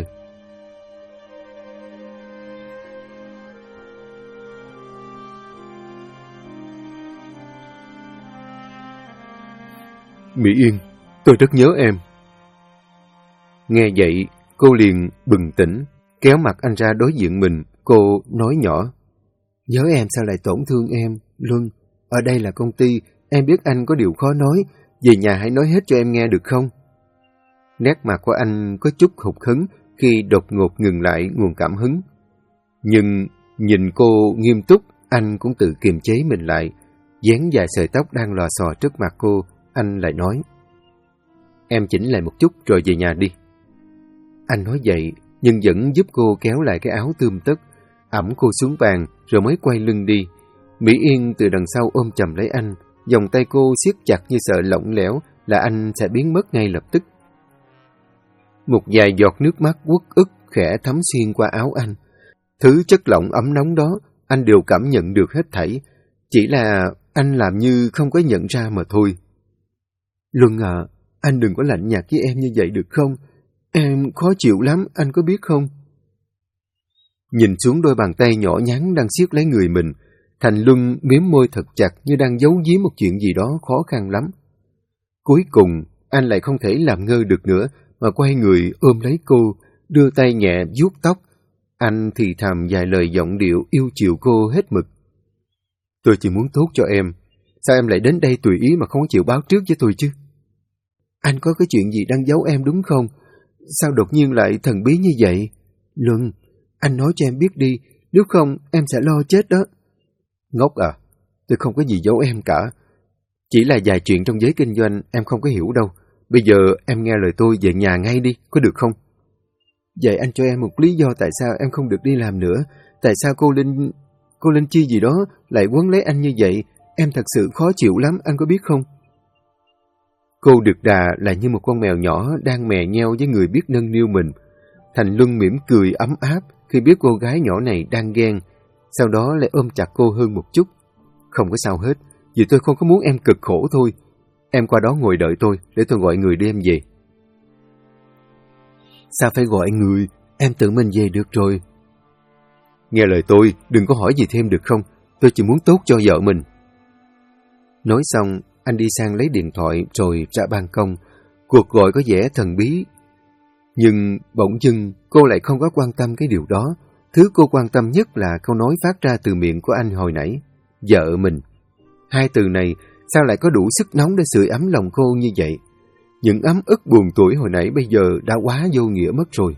Mỹ Yên, tôi rất nhớ em. Nghe vậy, cô liền bừng tỉnh, kéo mặt anh ra đối diện mình, cô nói nhỏ. Nhớ em sao lại tổn thương em, Luân? Ở đây là công ty, em biết anh có điều khó nói, về nhà hãy nói hết cho em nghe được không? Nét mặt của anh có chút hụt hẫng khi đột ngột ngừng lại nguồn cảm hứng. Nhưng nhìn cô nghiêm túc, anh cũng tự kiềm chế mình lại. Dán vài sợi tóc đang lò xò trước mặt cô, anh lại nói. Em chỉnh lại một chút rồi về nhà đi. Anh nói vậy, nhưng vẫn giúp cô kéo lại cái áo tươm tất, ẵm cô xuống bàn rồi mới quay lưng đi. Mỹ Yên từ đằng sau ôm chầm lấy anh, vòng tay cô siết chặt như sợ lỏng lẻo là anh sẽ biến mất ngay lập tức. Một vài giọt nước mắt uất ức khẽ thấm xuyên qua áo anh. Thứ chất lỏng ấm nóng đó anh đều cảm nhận được hết thảy. Chỉ là anh làm như không có nhận ra mà thôi. Luân à, anh đừng có lạnh nhạt với em như vậy được không? Em khó chịu lắm, anh có biết không? Nhìn xuống đôi bàn tay nhỏ nhắn đang siết lấy người mình, Thành Luân miếm môi thật chặt như đang giấu giếm một chuyện gì đó khó khăn lắm. Cuối cùng, anh lại không thể làm ngơ được nữa, mà quay người ôm lấy cô, đưa tay nhẹ vuốt tóc. Anh thì thầm vài lời giọng điệu yêu chiều cô hết mực. Tôi chỉ muốn tốt cho em. Sao em lại đến đây tùy ý mà không chịu báo trước với tôi chứ? Anh có cái chuyện gì đang giấu em đúng không? Sao đột nhiên lại thần bí như vậy? Luân, anh nói cho em biết đi, nếu không em sẽ lo chết đó. Ngốc à, tôi không có gì giấu em cả. Chỉ là vài chuyện trong giới kinh doanh em không có hiểu đâu. Bây giờ em nghe lời tôi về nhà ngay đi, có được không? Vậy anh cho em một lý do tại sao em không được đi làm nữa. Tại sao cô Linh Chi gì đó lại quấn lấy anh như vậy? Em thật sự khó chịu lắm, anh có biết không? Cô Đực Đà là như một con mèo nhỏ đang mè nheo với người biết nâng niu mình. Thành Luân mỉm cười ấm áp khi biết cô gái nhỏ này đang ghen, sau đó lại ôm chặt cô hơn một chút. Không có sao hết, vì tôi không có muốn em cực khổ thôi. Em qua đó ngồi đợi tôi, để tôi gọi người đưa em về. Sao phải gọi người? Em tự mình về được rồi. Nghe lời tôi, đừng có hỏi gì thêm được không? Tôi chỉ muốn tốt cho vợ mình. Nói xong, anh đi sang lấy điện thoại rồi ra ban công. Cuộc gọi có vẻ thần bí. Nhưng bỗng dưng cô lại không có quan tâm cái điều đó. Thứ cô quan tâm nhất là câu nói phát ra từ miệng của anh hồi nãy. Vợ mình. Hai từ này sao lại có đủ sức nóng để sưởi ấm lòng cô như vậy? Những ấm ức buồn tuổi hồi nãy bây giờ đã quá vô nghĩa mất rồi.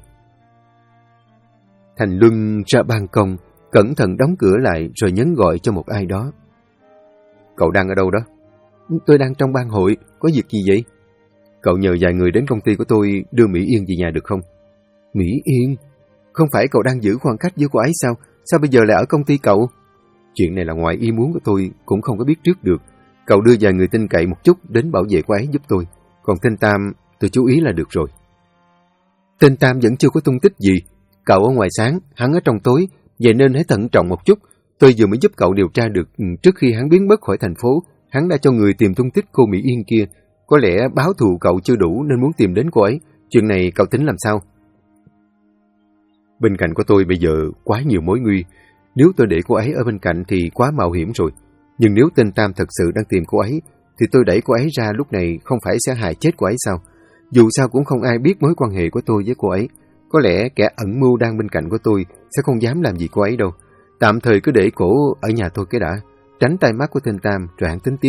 Thành Luân ra ban công, cẩn thận đóng cửa lại rồi nhấn gọi cho một ai đó. Cậu đang ở đâu đó? Tôi đang trong ban hội, có việc gì vậy? Cậu nhờ vài người đến công ty của tôi đưa Mỹ Yên về nhà được không? Mỹ Yên? Không phải cậu đang giữ khoảng cách với cô ấy sao? Sao bây giờ lại ở công ty cậu? Chuyện này là ngoài ý muốn của tôi, cũng không có biết trước được. Cậu đưa vài người tin cậy một chút đến bảo vệ cô ấy giúp tôi. Còn tên Tam, tôi chú ý là được rồi. Tên Tam vẫn chưa có tung tích gì. Cậu ở ngoài sáng, hắn ở trong tối, vậy nên hãy thận trọng một chút. Tôi vừa mới giúp cậu điều tra được trước khi hắn biến mất khỏi thành phố, hắn đã cho người tìm tung tích cô Mỹ Yên kia. Có lẽ báo thù cậu chưa đủ nên muốn tìm đến cô ấy. Chuyện này cậu tính làm sao? Bên cạnh của tôi bây giờ quá nhiều mối nguy. Nếu tôi để cô ấy ở bên cạnh thì quá mạo hiểm rồi. Nhưng nếu tên Tam thật sự đang tìm cô ấy, thì tôi đẩy cô ấy ra lúc này không phải sẽ hại chết cô ấy sao? Dù sao cũng không ai biết mối quan hệ của tôi với cô ấy. Có lẽ kẻ ẩn mưu đang bên cạnh của tôi sẽ không dám làm gì cô ấy đâu. Tạm thời cứ để cổ ở nhà tôi cái đã, tránh tai mắt của tên Tam rồi hãng tính tiếp.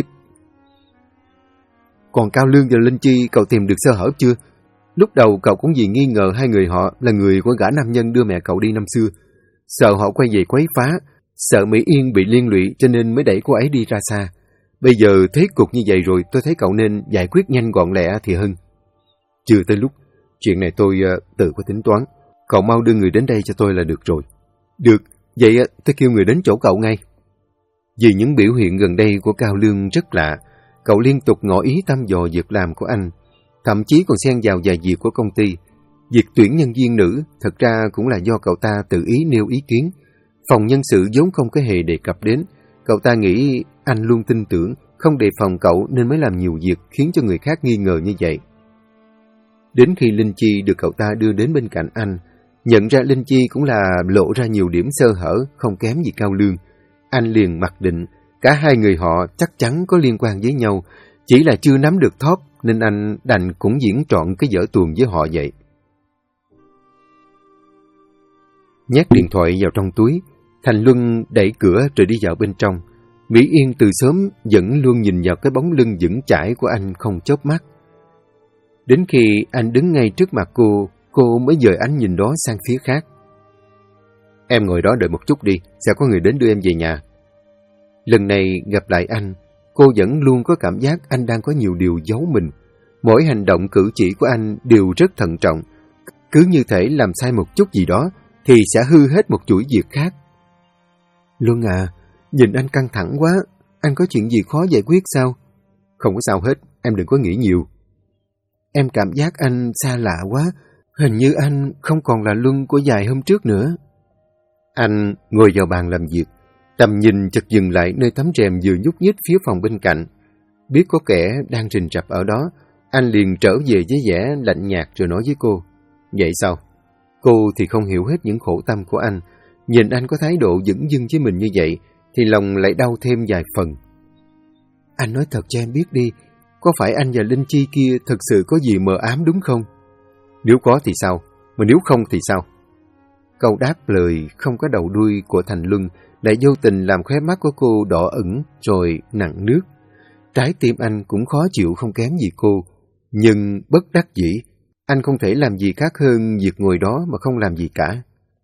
Còn Cao Lương và Linh Chi cậu tìm được sơ hở chưa? Lúc đầu cậu cũng vì nghi ngờ hai người họ là người của gã nam nhân đưa mẹ cậu đi năm xưa. Sợ họ quay về quấy phá, sợ Mỹ Yên bị liên lụy cho nên mới đẩy cô ấy đi ra xa. Bây giờ thế cục như vậy rồi, tôi thấy cậu nên giải quyết nhanh gọn lẹ thì hơn. Chưa tới lúc, chuyện này tôi tự có tính toán. Cậu mau đưa người đến đây cho tôi là được rồi. Được, vậy tôi kêu người đến chỗ cậu ngay. Vì những biểu hiện gần đây của Cao Lương rất lạ, cậu liên tục ngỏ ý thăm dò việc làm của anh, thậm chí còn xen vào vài việc của công ty. Việc tuyển nhân viên nữ thật ra cũng là do cậu ta tự ý nêu ý kiến. Phòng nhân sự vốn không có hề đề cập đến. Cậu ta nghĩ anh luôn tin tưởng, không đề phòng cậu nên mới làm nhiều việc khiến cho người khác nghi ngờ như vậy. Đến khi Linh Chi được cậu ta đưa đến bên cạnh anh, nhận ra Linh Chi cũng là lộ ra nhiều điểm sơ hở không kém gì Cao Lương. Anh liền mặc định cả hai người họ chắc chắn có liên quan với nhau, chỉ là chưa nắm được thóp nên anh đành cũng diễn trọn cái vở tuồng với họ vậy. Nhét điện thoại vào trong túi, Thành Luân đẩy cửa rồi đi vào bên trong. Mỹ Yên từ sớm vẫn luôn nhìn vào cái bóng lưng vững chãi của anh không chớp mắt. Đến khi anh đứng ngay trước mặt cô mới dời ánh nhìn đó sang phía khác. Em ngồi đó đợi một chút đi, sẽ có người đến đưa em về nhà. Lần này gặp lại anh, cô vẫn luôn có cảm giác anh đang có nhiều điều giấu mình. Mỗi hành động cử chỉ của anh đều rất thận trọng. Cứ như thể làm sai một chút gì đó thì sẽ hư hết một chuỗi việc khác. Luân à, nhìn anh căng thẳng quá, anh có chuyện gì khó giải quyết sao? Không có sao hết, em đừng có nghĩ nhiều. Em cảm giác anh xa lạ quá, hình như anh không còn là Luân của vài hôm trước nữa. Anh ngồi vào bàn làm việc, Tầm nhìn chợt dừng lại nơi tấm rèm vừa nhúc nhích phía phòng bên cạnh. Biết có kẻ đang rình rập ở đó, anh liền trở về với vẻ lạnh nhạt rồi nói với cô: "Vậy sao?" Cô thì không hiểu hết những khổ tâm của anh. Nhìn anh có thái độ dửng dưng với mình như vậy, thì lòng lại đau thêm vài phần. "Anh nói thật cho em biết đi, có phải anh và Linh Chi kia thực sự có gì mờ ám đúng không?" "Nếu có thì sao? Mà nếu không thì sao?" Câu đáp lời không có đầu đuôi của Thành Luân lại vô tình làm khóe mắt của cô đỏ ửng rồi nặng nước. Trái tim anh cũng khó chịu không kém gì cô, nhưng bất đắc dĩ, anh không thể làm gì khác hơn việc ngồi đó mà không làm gì cả.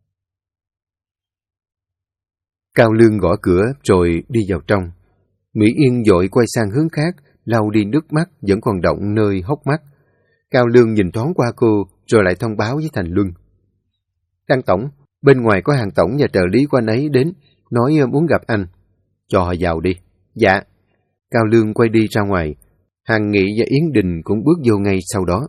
Cao Lương gõ cửa rồi đi vào trong. Mỹ Yên vội quay sang hướng khác, lau đi nước mắt vẫn còn đọng nơi hốc mắt. Cao Lương nhìn thoáng qua cô rồi lại thông báo với Thành Luân: "Đăng tổng, bên ngoài có hàng tổng và trợ lý của anh ấy đến, nói muốn gặp anh." "Cho họ vào đi." "Dạ." Cao Lương quay đi ra ngoài. Hằng Nghị và Yến Đình cũng bước vô ngay sau đó.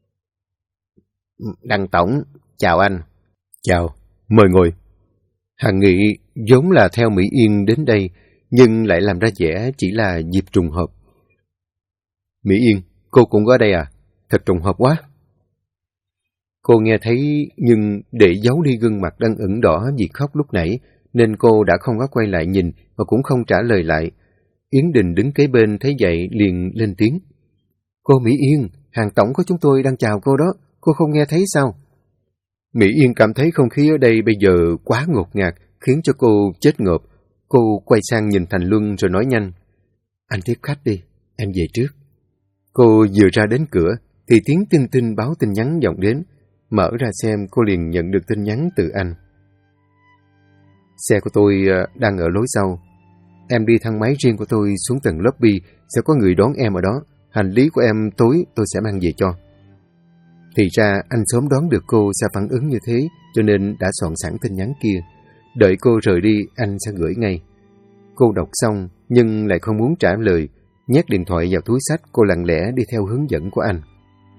"Đăng tổng, chào anh." "Chào, mời ngồi." Hằng Nghị vốn là theo Mỹ Yên đến đây, nhưng lại làm ra vẻ chỉ là dịp trùng hợp. "Mỹ Yên, cô cũng có đây à? Thật trùng hợp quá." Cô nghe thấy nhưng để giấu đi gương mặt đang ửng đỏ vì khóc lúc nãy, nên cô đã không có quay lại nhìn và cũng không trả lời lại. Yến Đình đứng kế bên thấy vậy liền lên tiếng: "Cô Mỹ Yên, hàng tổng của chúng tôi đang chào cô đó, cô không nghe thấy sao?" Mỹ Yên cảm thấy không khí ở đây bây giờ quá ngột ngạt, khiến cho cô chết ngợp. Cô quay sang nhìn Thành Luân rồi nói nhanh: "Anh tiếp khách đi, em về trước." Cô vừa ra đến cửa thì tiếng tinh tinh báo tin nhắn vọng đến. Mở ra xem, cô liền nhận được tin nhắn từ anh: "Xe của tôi đang ở lối sau. Em đi thang máy riêng của tôi xuống tầng lobby, sẽ có người đón em ở đó. Hành lý của em tối tôi sẽ mang về cho." Thì ra anh sớm đoán được cô sẽ phản ứng như thế, cho nên đã soạn sẵn tin nhắn kia. Đợi cô rời đi, anh sẽ gửi ngay. Cô đọc xong nhưng lại không muốn trả lời. Nhét điện thoại vào túi xách, cô lặng lẽ đi theo hướng dẫn của anh.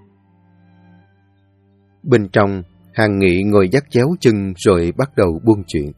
Bên trong, Hằng Nghị ngồi dắt chéo chân rồi bắt đầu buôn chuyện.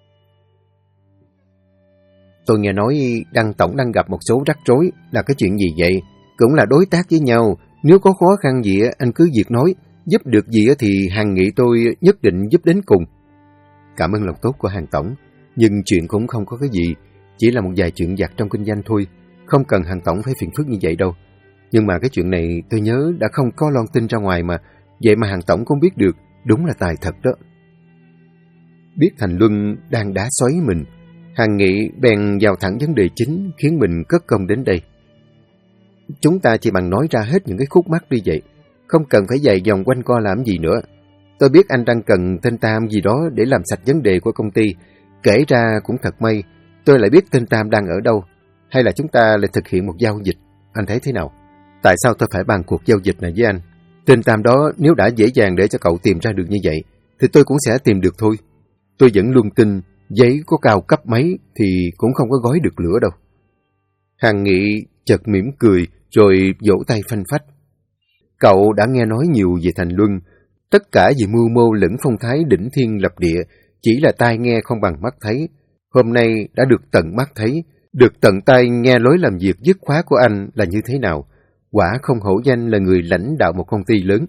"Tôi nghe nói Đăng tổng đang gặp một số rắc rối, là cái chuyện gì vậy? Cũng là đối tác với nhau, nếu có khó khăn gì anh cứ việc nói, giúp được gì thì Hằng Nghị tôi nhất định giúp đến cùng." "Cảm ơn lòng tốt của Hằng tổng, nhưng chuyện cũng không có cái gì, chỉ là một vài chuyện vặt trong kinh doanh thôi, không cần Hằng tổng phải phiền phức như vậy đâu. Nhưng mà cái chuyện này tôi nhớ đã không có loan tin ra ngoài mà, vậy mà Hằng tổng cũng biết được, đúng là tài thật đó." Biết Thành Luân đang đá xoáy mình, Hằng Nghị bèn vào thẳng vấn đề chính khiến mình cất công đến đây. "Chúng ta chỉ bằng nói ra hết những cái khúc mắc đi vậy, không cần phải dài dòng quanh co làm gì nữa. Tôi biết anh đang cần tên Tam gì đó để làm sạch vấn đề của công ty. Kể ra cũng thật may, tôi lại biết tên Tam đang ở đâu. Hay là chúng ta lại thực hiện một giao dịch, anh thấy thế nào? Tại sao tôi phải bàn cuộc giao dịch này với anh? Tên Tam đó nếu đã dễ dàng để cho cậu tìm ra được như vậy, thì tôi cũng sẽ tìm được thôi. Tôi vẫn luôn tin giấy có cao cấp mấy thì cũng không có gói được lửa đâu." Hằng Nghị chợt mỉm cười rồi vỗ tay phanh phách. Cậu đã nghe nói nhiều về Thành Luân, tất cả vì mưu mô lẫn phong thái đỉnh thiên lập địa, chỉ là tai nghe không bằng mắt thấy. Hôm nay đã được tận mắt thấy, được tận tay nghe lối làm việc dứt khoát của anh là như thế nào. Quả không hổ danh là người lãnh đạo một công ty lớn.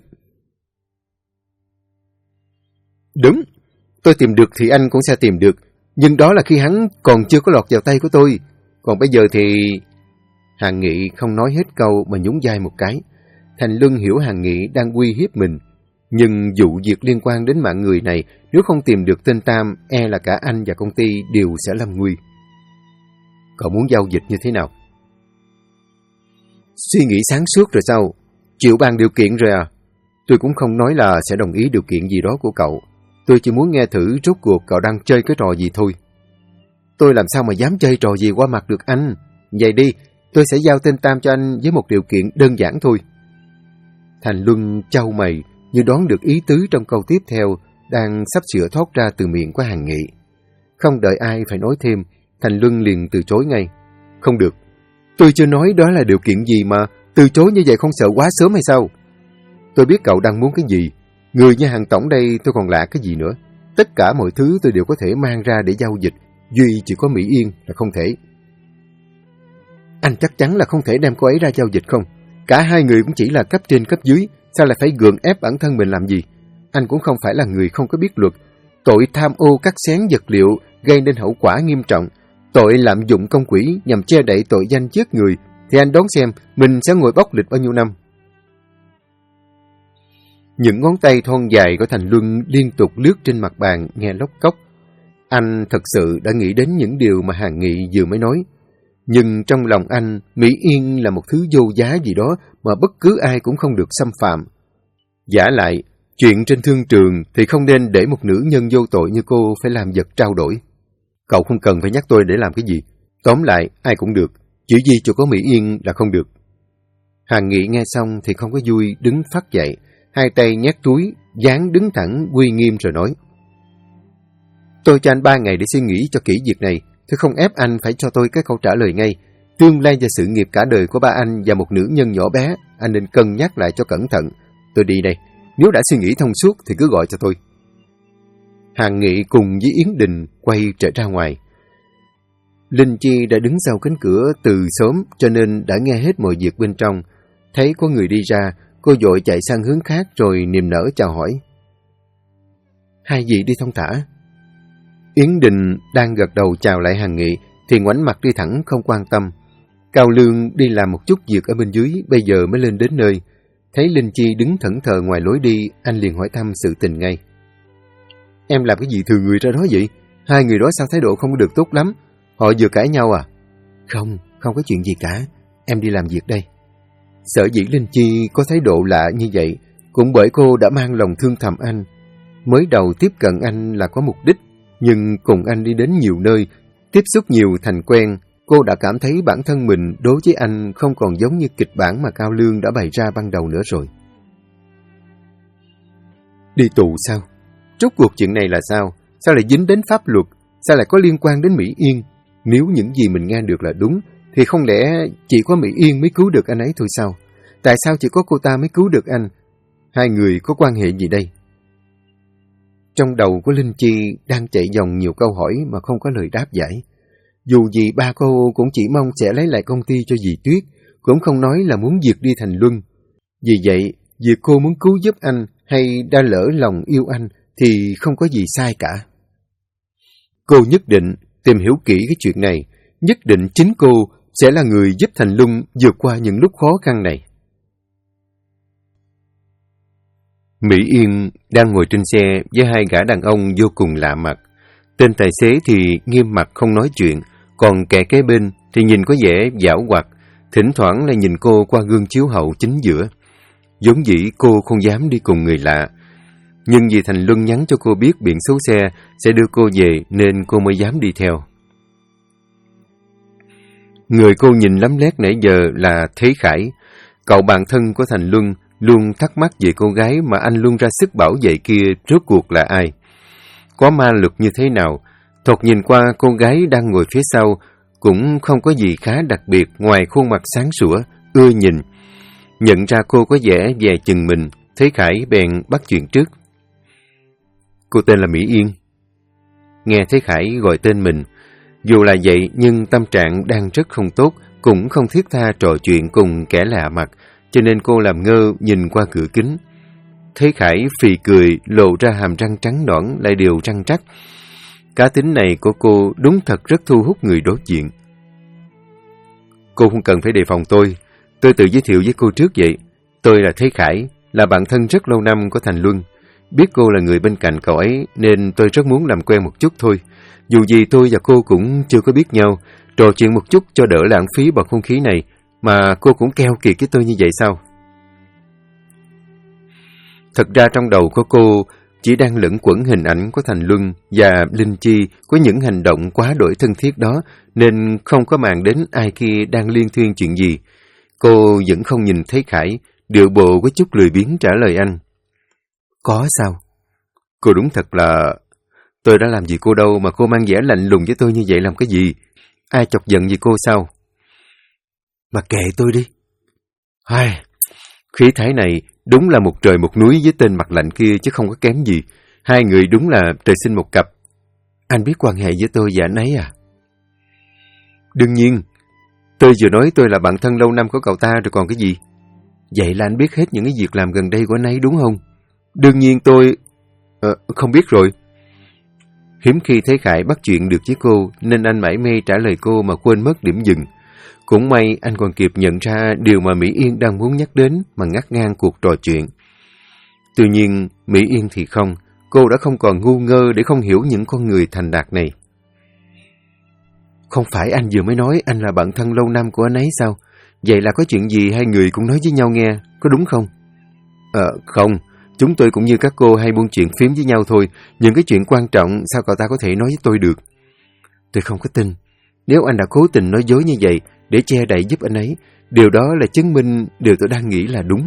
"Đúng, tôi tìm được thì anh cũng sẽ tìm được, nhưng đó là khi hắn còn chưa có lọt vào tay của tôi. Còn bây giờ thì..." Hằng Nghị không nói hết câu mà nhún vai một cái. Thành Luân hiểu Hằng Nghị đang uy hiếp mình, nhưng vụ việc liên quan đến mạng người này, nếu không tìm được tên Tam, e là cả anh và công ty đều sẽ lâm nguy. "Cậu muốn giao dịch như thế nào?" "Suy nghĩ sáng suốt rồi sao? Chịu bàn điều kiện rồi à? Tôi cũng không nói là sẽ đồng ý điều kiện gì đó của cậu. Tôi chỉ muốn nghe thử rốt cuộc cậu đang chơi cái trò gì thôi." "Tôi làm sao mà dám chơi trò gì qua mặt được anh? Vậy đi, tôi sẽ giao tên Tam cho anh với một điều kiện đơn giản thôi." Thành Luân chau mày như đoán được ý tứ trong câu tiếp theo đang sắp sửa thoát ra từ miệng của Hằng Nghị. Không đợi ai phải nói thêm, Thành Luân liền từ chối ngay. "Không được, tôi chưa nói đó là điều kiện gì mà, từ chối như vậy không sợ quá sớm hay sao? Tôi biết cậu đang muốn cái gì, người như Hằng tổng đây tôi còn lạ cái gì nữa. Tất cả mọi thứ tôi đều có thể mang ra để giao dịch, duy chỉ có Mỹ Yên là không thể. Anh chắc chắn là không thể đem cô ấy ra giao dịch không? Cả hai người cũng chỉ là cấp trên cấp dưới, sao lại phải gượng ép bản thân mình làm gì? Anh cũng không phải là người không có biết luật. Tội tham ô cắt xén vật liệu gây nên hậu quả nghiêm trọng, tội lạm dụng công quỹ nhằm che đậy tội danh giết người, thì anh đoán xem mình sẽ ngồi bóc lịch bao nhiêu năm. Những ngón tay thon dài của Thành Luân liên tục lướt trên mặt bàn nghe lóc cóc. Anh thật sự đã nghĩ đến những điều mà Hàn Nghị vừa mới nói. Nhưng trong lòng anh, Mỹ Yên là một thứ vô giá gì đó mà bất cứ ai cũng không được xâm phạm. Vả lại, chuyện trên thương trường thì không nên để một nữ nhân vô tội như cô phải làm vật trao đổi. Cậu không cần phải nhắc tôi để làm cái gì. Tóm lại, ai cũng được. Chỉ duy cho có Mỹ Yên là không được. Hàn Nghị nghe xong thì không có vui, đứng phắt dậy, hai tay nhét túi, dáng đứng thẳng, uy nghiêm rồi nói. Tôi cho anh 3 ngày để suy nghĩ cho kỹ việc này. Tôi không ép anh phải cho tôi cái câu trả lời ngay. Tương lai và sự nghiệp cả đời của ba anh và một nữ nhân nhỏ bé, anh nên cân nhắc lại cho cẩn thận. Tôi đi đây. Nếu đã suy nghĩ thông suốt thì cứ gọi cho tôi. Hàn Nghị cùng với Yến Đình quay trở ra ngoài. Linh Chi đã đứng sau cánh cửa từ sớm cho nên đã nghe hết mọi việc bên trong. Thấy có người đi ra, cô vội chạy sang hướng khác rồi niềm nở chào hỏi. Hai vị đi thong thả. Yến Đình đang gật đầu chào lại Hàn Nghị thì ngoảnh mặt đi thẳng không quan tâm. Cao Lương đi làm một chút việc ở bên dưới, bây giờ mới lên đến nơi. Thấy Linh Chi đứng thẫn thờ ngoài lối đi, anh liền hỏi thăm sự tình ngay. Em làm cái gì thừa người ra đó vậy? Hai người đó sao thái độ không có được tốt lắm? Họ vừa cãi nhau à? Không có chuyện gì cả. Em đi làm việc đây. Sở dĩ Linh Chi có thái độ lạ như vậy cũng bởi cô đã mang lòng thương thầm anh. Mới đầu tiếp cận anh là có mục đích, nhưng cùng anh đi đến nhiều nơi, tiếp xúc nhiều thành quen, cô đã cảm thấy bản thân mình đối với anh không còn giống như kịch bản mà Cao Lương đã bày ra ban đầu nữa rồi. Đi tù sao? Rốt cuộc chuyện này là sao? Sao lại dính đến pháp luật? Sao lại có liên quan đến Mỹ Yên? Nếu những gì mình nghe được là đúng, thì không lẽ chỉ có Mỹ Yên mới cứu được anh ấy thôi sao? Tại sao chỉ có cô ta mới cứu được anh? Hai người có quan hệ gì đây? Trong đầu của Linh Chi đang chạy vòng nhiều câu hỏi mà không có lời đáp giải. Dù gì ba cô cũng chỉ mong sẽ lấy lại công ty cho dì Tuyết, cũng không nói là muốn diệt đi Thành Luân. Vì vậy, việc cô muốn cứu giúp anh hay đã lỡ lòng yêu anh thì không có gì sai cả. Cô nhất định tìm hiểu kỹ cái chuyện này, nhất định chính cô sẽ là người giúp Thành Luân vượt qua những lúc khó khăn này. Mỹ Yên đang ngồi trên xe với hai gã đàn ông vô cùng lạ mặt. Tên tài xế thì nghiêm mặt không nói chuyện, còn kẻ kế bên thì nhìn có vẻ giảo hoạt, thỉnh thoảng lại nhìn cô qua gương chiếu hậu chính giữa. Vốn dĩ cô không dám đi cùng người lạ, nhưng vì Thành Luân nhắn cho cô biết biển số xe sẽ đưa cô về nên cô mới dám đi theo. Người cô nhìn lắm lét nãy giờ là Thế Khải, cậu bạn thân của Thành Luân, luôn thắc mắc về cô gái mà anh luôn ra sức bảo vệ kia rốt cuộc là ai. Có ma lực như thế nào? Thoạt nhìn qua cô gái đang ngồi phía sau cũng không có gì khá đặc biệt ngoài khuôn mặt sáng sủa, ưa nhìn. Nhận ra cô có vẻ dè chừng mình, Thế Khải bèn bắt chuyện trước. Cô tên là Mỹ Yên. Nghe Thế Khải gọi tên mình, dù là vậy nhưng tâm trạng đang rất không tốt, cũng không thiết tha trò chuyện cùng kẻ lạ mặt, cho nên cô làm ngơ nhìn qua cửa kính. Thế Khải phì cười, lộ ra hàm răng trắng nõn lại đều răng trắc. Cá tính này của cô đúng thật rất thu hút người đối diện. Cô không cần phải đề phòng tôi tự giới thiệu với cô trước vậy. Tôi là Thế Khải, là bạn thân rất lâu năm của Thành Luân. Biết cô là người bên cạnh cậu ấy nên tôi rất muốn làm quen một chút thôi. Dù gì tôi và cô cũng chưa có biết nhau, trò chuyện một chút cho đỡ lãng phí bầu không khí này, mà cô cũng keo kiệt với tôi như vậy sao? Thật ra trong đầu của cô chỉ đang lẫn quẩn hình ảnh của Thành Luân và Linh Chi có những hành động quá đổi thân thiết đó, nên không có màng đến ai kia đang liên thuyên chuyện gì. Cô vẫn không nhìn thấy Khải, điệu bộ có chút lười biếng trả lời anh. Có sao? Cô đúng thật là... Tôi đã làm gì cô đâu mà cô mang vẻ lạnh lùng với tôi như vậy làm cái gì? Ai chọc giận gì cô sao? Mà kệ tôi đi. Ai... Khí thái này đúng là một trời một núi với tên mặt lạnh kia chứ không có kém gì. Hai người đúng là trời sinh một cặp. Anh biết quan hệ với tôi và anh ấy à? Đương nhiên. Tôi vừa nói tôi là bạn thân lâu năm của cậu ta rồi còn cái gì. Vậy là anh biết hết những cái việc làm gần đây của anh ấy đúng không? Đương nhiên tôi... không biết rồi. Hiếm khi thấy Khải bắt chuyện được với cô nên anh mải mê trả lời cô mà quên mất điểm dừng. Cũng may anh còn kịp nhận ra điều mà Mỹ Yên đang muốn nhắc đến mà ngắt ngang cuộc trò chuyện. Tuy nhiên, Mỹ Yên thì không. Cô đã không còn ngu ngơ để không hiểu những con người thành đạt này. Không phải anh vừa mới nói anh là bạn thân lâu năm của anh ấy sao? Vậy là có chuyện gì hai người cũng nói với nhau nghe, có đúng không? Không. Chúng tôi cũng như các cô hay buôn chuyện phím với nhau thôi. Những cái chuyện quan trọng sao cậu ta có thể nói với tôi được? Tôi không có tin. Nếu anh đã cố tình nói dối như vậy để che đậy giúp anh ấy, điều đó là chứng minh điều tôi đang nghĩ là đúng.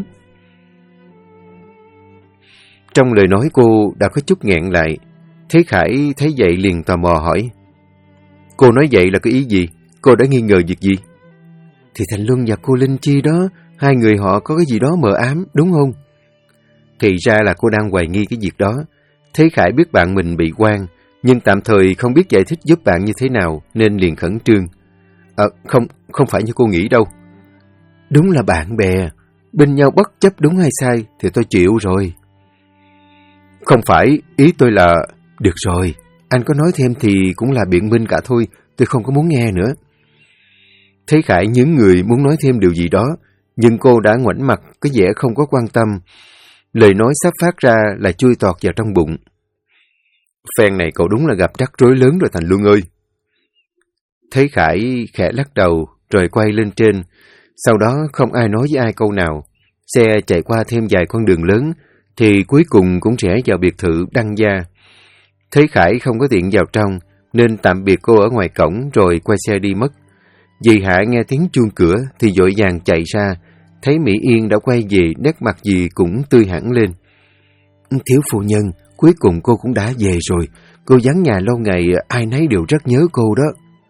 Trong lời nói cô đã có chút nghẹn lại. Thế Khải thấy vậy liền tò mò hỏi. Cô nói vậy là cái ý gì? Cô đã nghi ngờ việc gì? Thì Thành Luân và cô Linh Chi đó, hai người họ có cái gì đó mờ ám, đúng không? Thì ra là cô đang hoài nghi cái việc đó. Thế Khải biết bạn mình bị oan, nhưng tạm thời không biết giải thích giúp bạn như thế nào, nên liền khẩn trương. Không phải như cô nghĩ đâu. Đúng là bạn bè, bên nhau bất chấp đúng hay sai thì tôi chịu rồi. Không phải, ý tôi là... Được rồi, anh có nói thêm thì cũng là biện minh cả thôi, tôi không có muốn nghe nữa. Thế Khải nhướng người muốn nói thêm điều gì đó, nhưng cô đã ngoảnh mặt cái vẻ không có quan tâm. Lời nói sắp phát ra là chui tọt vào trong bụng. Phen này cậu đúng là gặp rắc rối lớn rồi Thành Luân ơi. Thế Khải khẽ lắc đầu rồi quay lên trên. Sau đó không ai nói với ai câu nào. Xe chạy qua thêm vài con đường lớn thì cuối cùng cũng rẽ vào biệt thự Đăng Gia. Thế Khải không có tiện vào trong nên tạm biệt cô ở ngoài cổng rồi quay xe đi mất. Dì Hạ nghe tiếng chuông cửa thì vội vàng chạy ra. Thấy Mỹ Yên đã quay về, nét mặt dì cũng tươi hẳn lên. Thiếu phu nhân, cuối cùng cô cũng đã về rồi. Cô vắng nhà lâu ngày, ai nấy đều rất nhớ cô đó.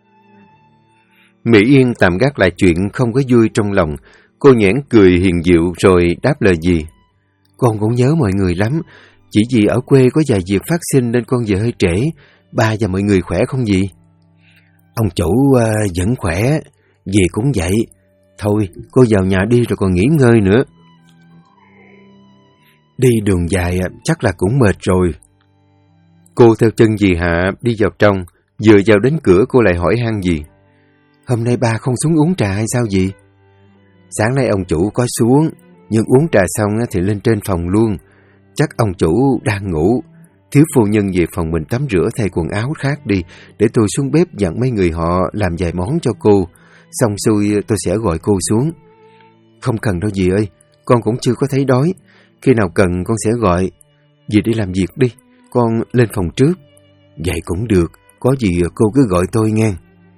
Mỹ Yên tạm gác lại chuyện không có vui trong lòng. Cô nhoẻn cười hiền dịu rồi đáp lời dì. Con cũng nhớ mọi người lắm. Chỉ vì ở quê có vài việc phát sinh nên con về hơi trễ. Ba và mọi người khỏe không dì? Ông chủ vẫn khỏe, dì cũng vậy. Thôi, cô vào nhà đi rồi còn nghỉ ngơi nữa. Đi đường dài chắc là cũng mệt rồi. Cô theo chân dì Hạ đi vào trong. Vừa vào đến cửa cô lại hỏi han dì. Hôm nay ba không xuống uống trà hay sao dì? Sáng nay ông chủ có xuống, nhưng uống trà xong thì lên trên phòng luôn. Chắc ông chủ đang ngủ. Thiếu phu nhân về phòng mình tắm rửa thay quần áo khác đi, để tôi xuống bếp dặn mấy người họ làm vài món cho cô. Xong xuôi tôi sẽ gọi cô xuống. Không cần đâu dì ơi, con cũng chưa có thấy đói. Khi nào cần con sẽ gọi. Dì đi làm việc đi, con lên phòng trước. Vậy cũng được, có gì cô cứ gọi tôi nghe.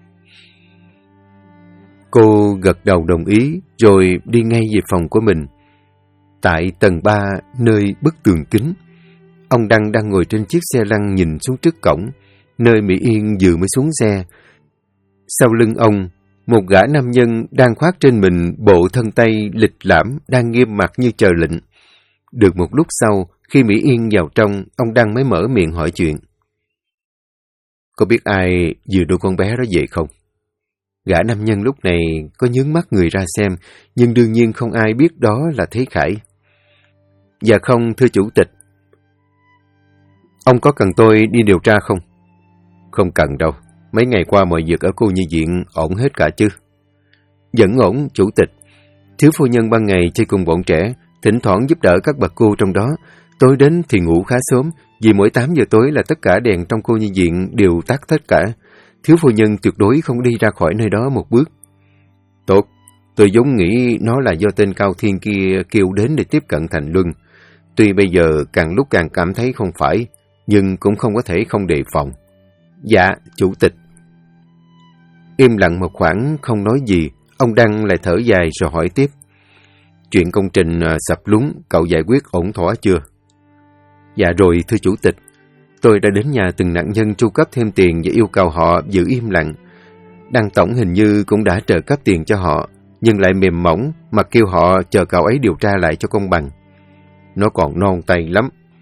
Cô gật đầu đồng ý, rồi đi ngay về phòng của mình. Tại tầng 3, nơi bức tường kính, ông Đăng đang ngồi trên chiếc xe lăn nhìn xuống trước cổng, nơi Mỹ Yên vừa mới xuống xe. Sau lưng ông, một gã nam nhân đang khoác trên mình bộ thân tây lịch lãm, đang nghiêm mặt như chờ lệnh. Được một lúc sau, khi Mỹ Yên vào trong, ông Đăng mới mở miệng hỏi chuyện. Có biết ai vừa đưa con bé đó về không? Gã nam nhân lúc này có nhướng mắt người ra xem, nhưng đương nhiên không ai biết đó là Thế Khải. Dạ không, thưa chủ tịch. Ông có cần tôi đi điều tra không? Không cần đâu, mấy ngày qua mọi việc ở cô nhi viện ổn hết cả chứ? Vẫn ổn, chủ tịch. Thiếu phu nhân ban ngày chơi cùng bọn trẻ, thỉnh thoảng giúp đỡ các bà cô trong đó. Tối đến thì ngủ khá sớm, vì mỗi 8 giờ tối là tất cả đèn trong cô nhi viện đều tắt tất cả. Thiếu phu nhân tuyệt đối không đi ra khỏi nơi đó một bước. Tốt, tôi vốn nghĩ nó là do tên Cao Thiên kia kêu đến để tiếp cận Thành Luân. Tuy bây giờ càng lúc càng cảm thấy không phải, nhưng cũng không có thể không đề phòng. Dạ, chủ tịch. Im lặng một khoảng không nói gì, ông Đăng lại thở dài rồi hỏi tiếp. Chuyện công trình sập lún, cậu giải quyết ổn thỏa chưa? Dạ rồi, thưa chủ tịch. Tôi đã đến nhà từng nạn nhân tru cấp thêm tiền và yêu cầu họ giữ im lặng. Đăng tổng hình như cũng đã trợ cấp tiền cho họ, nhưng lại mềm mỏng mà kêu họ chờ cậu ấy điều tra lại cho công bằng. Nó còn non tay lắm.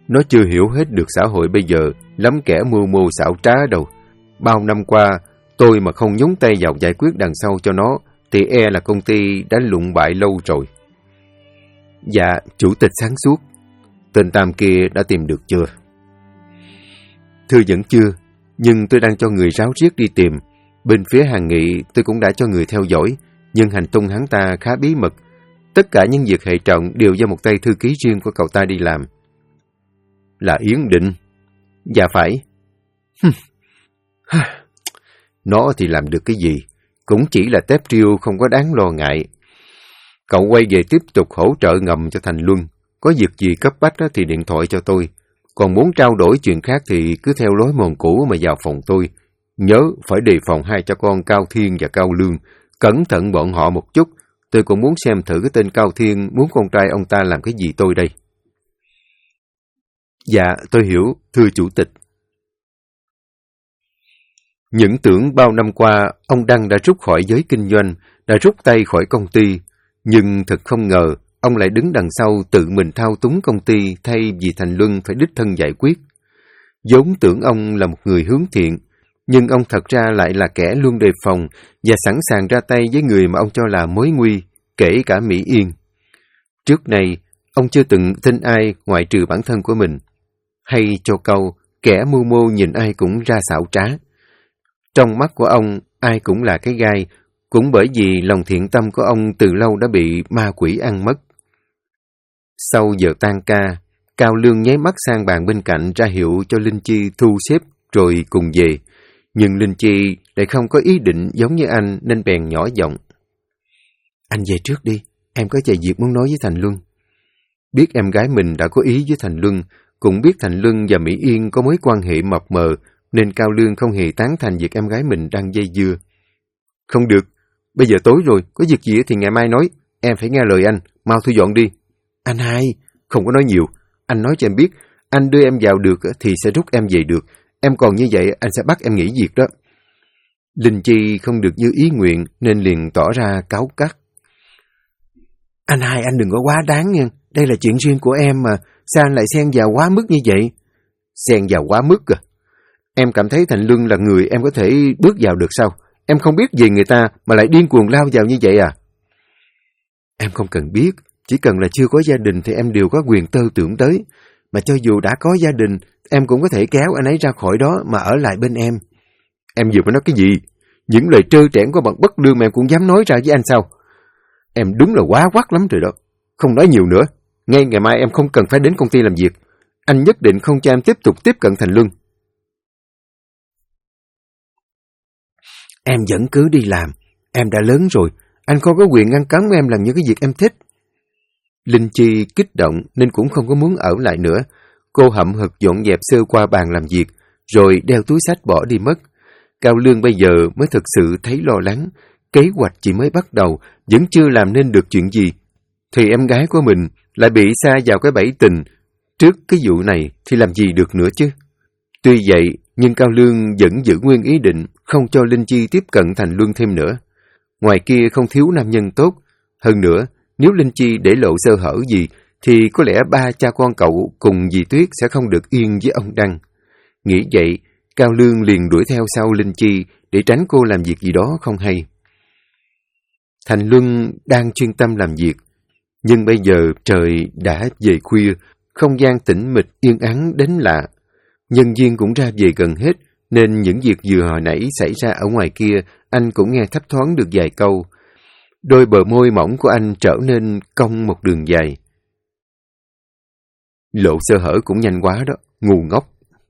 Nó chưa hiểu hết được xã hội bây giờ, lắm kẻ mưu mô xảo trá đâu. Bao năm qua, tôi mà không nhúng tay vào giải quyết đằng sau cho nó, thì e là công ty đã lụng bại lâu rồi. Dạ, chủ tịch sáng suốt. Tên Tam kia đã tìm được chưa? Thưa vẫn chưa, nhưng tôi đang cho người ráo riết đi tìm. Bên phía Hàng Nghị tôi cũng đã cho người theo dõi, nhưng hành tung hắn ta khá bí mật. Tất cả những việc hệ trọng đều do một tay thư ký riêng của cậu ta đi làm. Là Yến Định? Dạ phải. Nó thì làm được cái gì? Cũng chỉ là tép riêu không có đáng lo ngại. Cậu quay về tiếp tục hỗ trợ ngầm cho Thành Luân. Có việc gì cấp bách thì điện thoại cho tôi. Còn muốn trao đổi chuyện khác thì cứ theo lối mòn cũ mà vào phòng tôi. Nhớ phải đề phòng hai cha con Cao Thiên và Cao Lương. Cẩn thận bọn họ một chút. Tôi cũng muốn xem thử cái tên Cao Thiên muốn con trai ông ta làm cái gì tôi đây. Dạ, tôi hiểu, thưa chủ tịch. Những tưởng bao năm qua, ông Đăng đã rút khỏi giới kinh doanh, đã rút tay khỏi công ty. Nhưng thật không ngờ, ông lại đứng đằng sau tự mình thao túng công ty thay vì Thành Luân phải đích thân giải quyết. Vốn tưởng ông là một người hướng thiện, nhưng ông thật ra lại là kẻ luôn đề phòng và sẵn sàng ra tay với người mà ông cho là mối nguy, kể cả Mỹ Yên. Trước nay, ông chưa từng tin ai ngoại trừ bản thân của mình. Hay cho câu, kẻ mưu mô nhìn ai cũng ra xảo trá. Trong mắt của ông, ai cũng là cái gai, cũng bởi vì lòng thiện tâm của ông từ lâu đã bị ma quỷ ăn mất. Sau giờ tan ca, Cao Lương nháy mắt sang bàn bên cạnh ra hiệu cho Linh Chi thu xếp rồi cùng về. Nhưng Linh Chi lại không có ý định giống như anh nên bèn nhỏ giọng. Anh về trước đi, em có vài việc muốn nói với Thành Luân. Biết em gái mình đã có ý với Thành Luân, cũng biết Thành Luân và Mỹ Yên có mối quan hệ mập mờ, nên Cao Lương không hề tán thành việc em gái mình đang dây dưa. Không được, bây giờ tối rồi, có việc gì thì ngày mai nói, em phải nghe lời anh, mau thu dọn đi. Anh hai, không có nói nhiều, anh nói cho em biết, anh đưa em vào được thì sẽ rút em về được, em còn như vậy anh sẽ bắt em nghỉ việc đó. Linh Chi không được như ý nguyện nên liền tỏ ra cáu gắt. Anh hai, anh đừng có quá đáng nha, đây là chuyện riêng của em mà, sao anh lại xen vào quá mức như vậy? Xen vào quá mức à? Em cảm thấy Thành Luân là người em có thể bước vào được sao? Em không biết gì người ta mà lại điên cuồng lao vào như vậy à? Em không cần biết, chỉ cần là chưa có gia đình thì em đều có quyền tơ tưởng tới. Mà cho dù đã có gia đình, em cũng có thể kéo anh ấy ra khỏi đó mà ở lại bên em. Em vừa mới nói cái gì? Những lời trơ trẽn của bọn bất lương mà em cũng dám nói ra với anh sao? Em đúng là quá quắt lắm rồi đó. Không nói nhiều nữa. Ngay ngày mai em không cần phải đến công ty làm việc. Anh nhất định không cho em tiếp tục tiếp cận Thành Luân. Em vẫn cứ đi làm. Em đã lớn rồi. Anh không có quyền ngăn cấm em làm những cái việc em thích. Linh Chi kích động nên cũng không có muốn ở lại nữa. Cô hậm hực dọn dẹp sơ qua bàn làm việc, rồi đeo túi xách bỏ đi mất. Cao Lương bây giờ mới thực sự thấy lo lắng. Kế hoạch chỉ mới bắt đầu, vẫn chưa làm nên được chuyện gì. Thì em gái của mình lại bị sa vào cái bẫy tình. Trước cái vụ này thì làm gì được nữa chứ. Tuy vậy, nhưng Cao Lương vẫn giữ nguyên ý định không cho Linh Chi tiếp cận Thành Luân thêm nữa. Ngoài kia không thiếu nam nhân tốt. Hơn nữa, nếu Linh Chi để lộ sơ hở gì, thì có lẽ ba cha con cậu cùng dì Tuyết sẽ không được yên với ông Đăng. Nghĩ vậy, Cao Lương liền đuổi theo sau Linh Chi để tránh cô làm việc gì đó không hay. Thành Luân đang chuyên tâm làm việc, nhưng bây giờ trời đã về khuya, không gian tĩnh mịch yên ắng đến lạ. Nhân viên cũng ra về gần hết, nên những việc vừa hồi nãy xảy ra ở ngoài kia, anh cũng nghe thấp thoáng được vài câu. Đôi bờ môi mỏng của anh trở nên cong một đường dài. Lộ sơ hở cũng nhanh quá đó, ngu ngốc.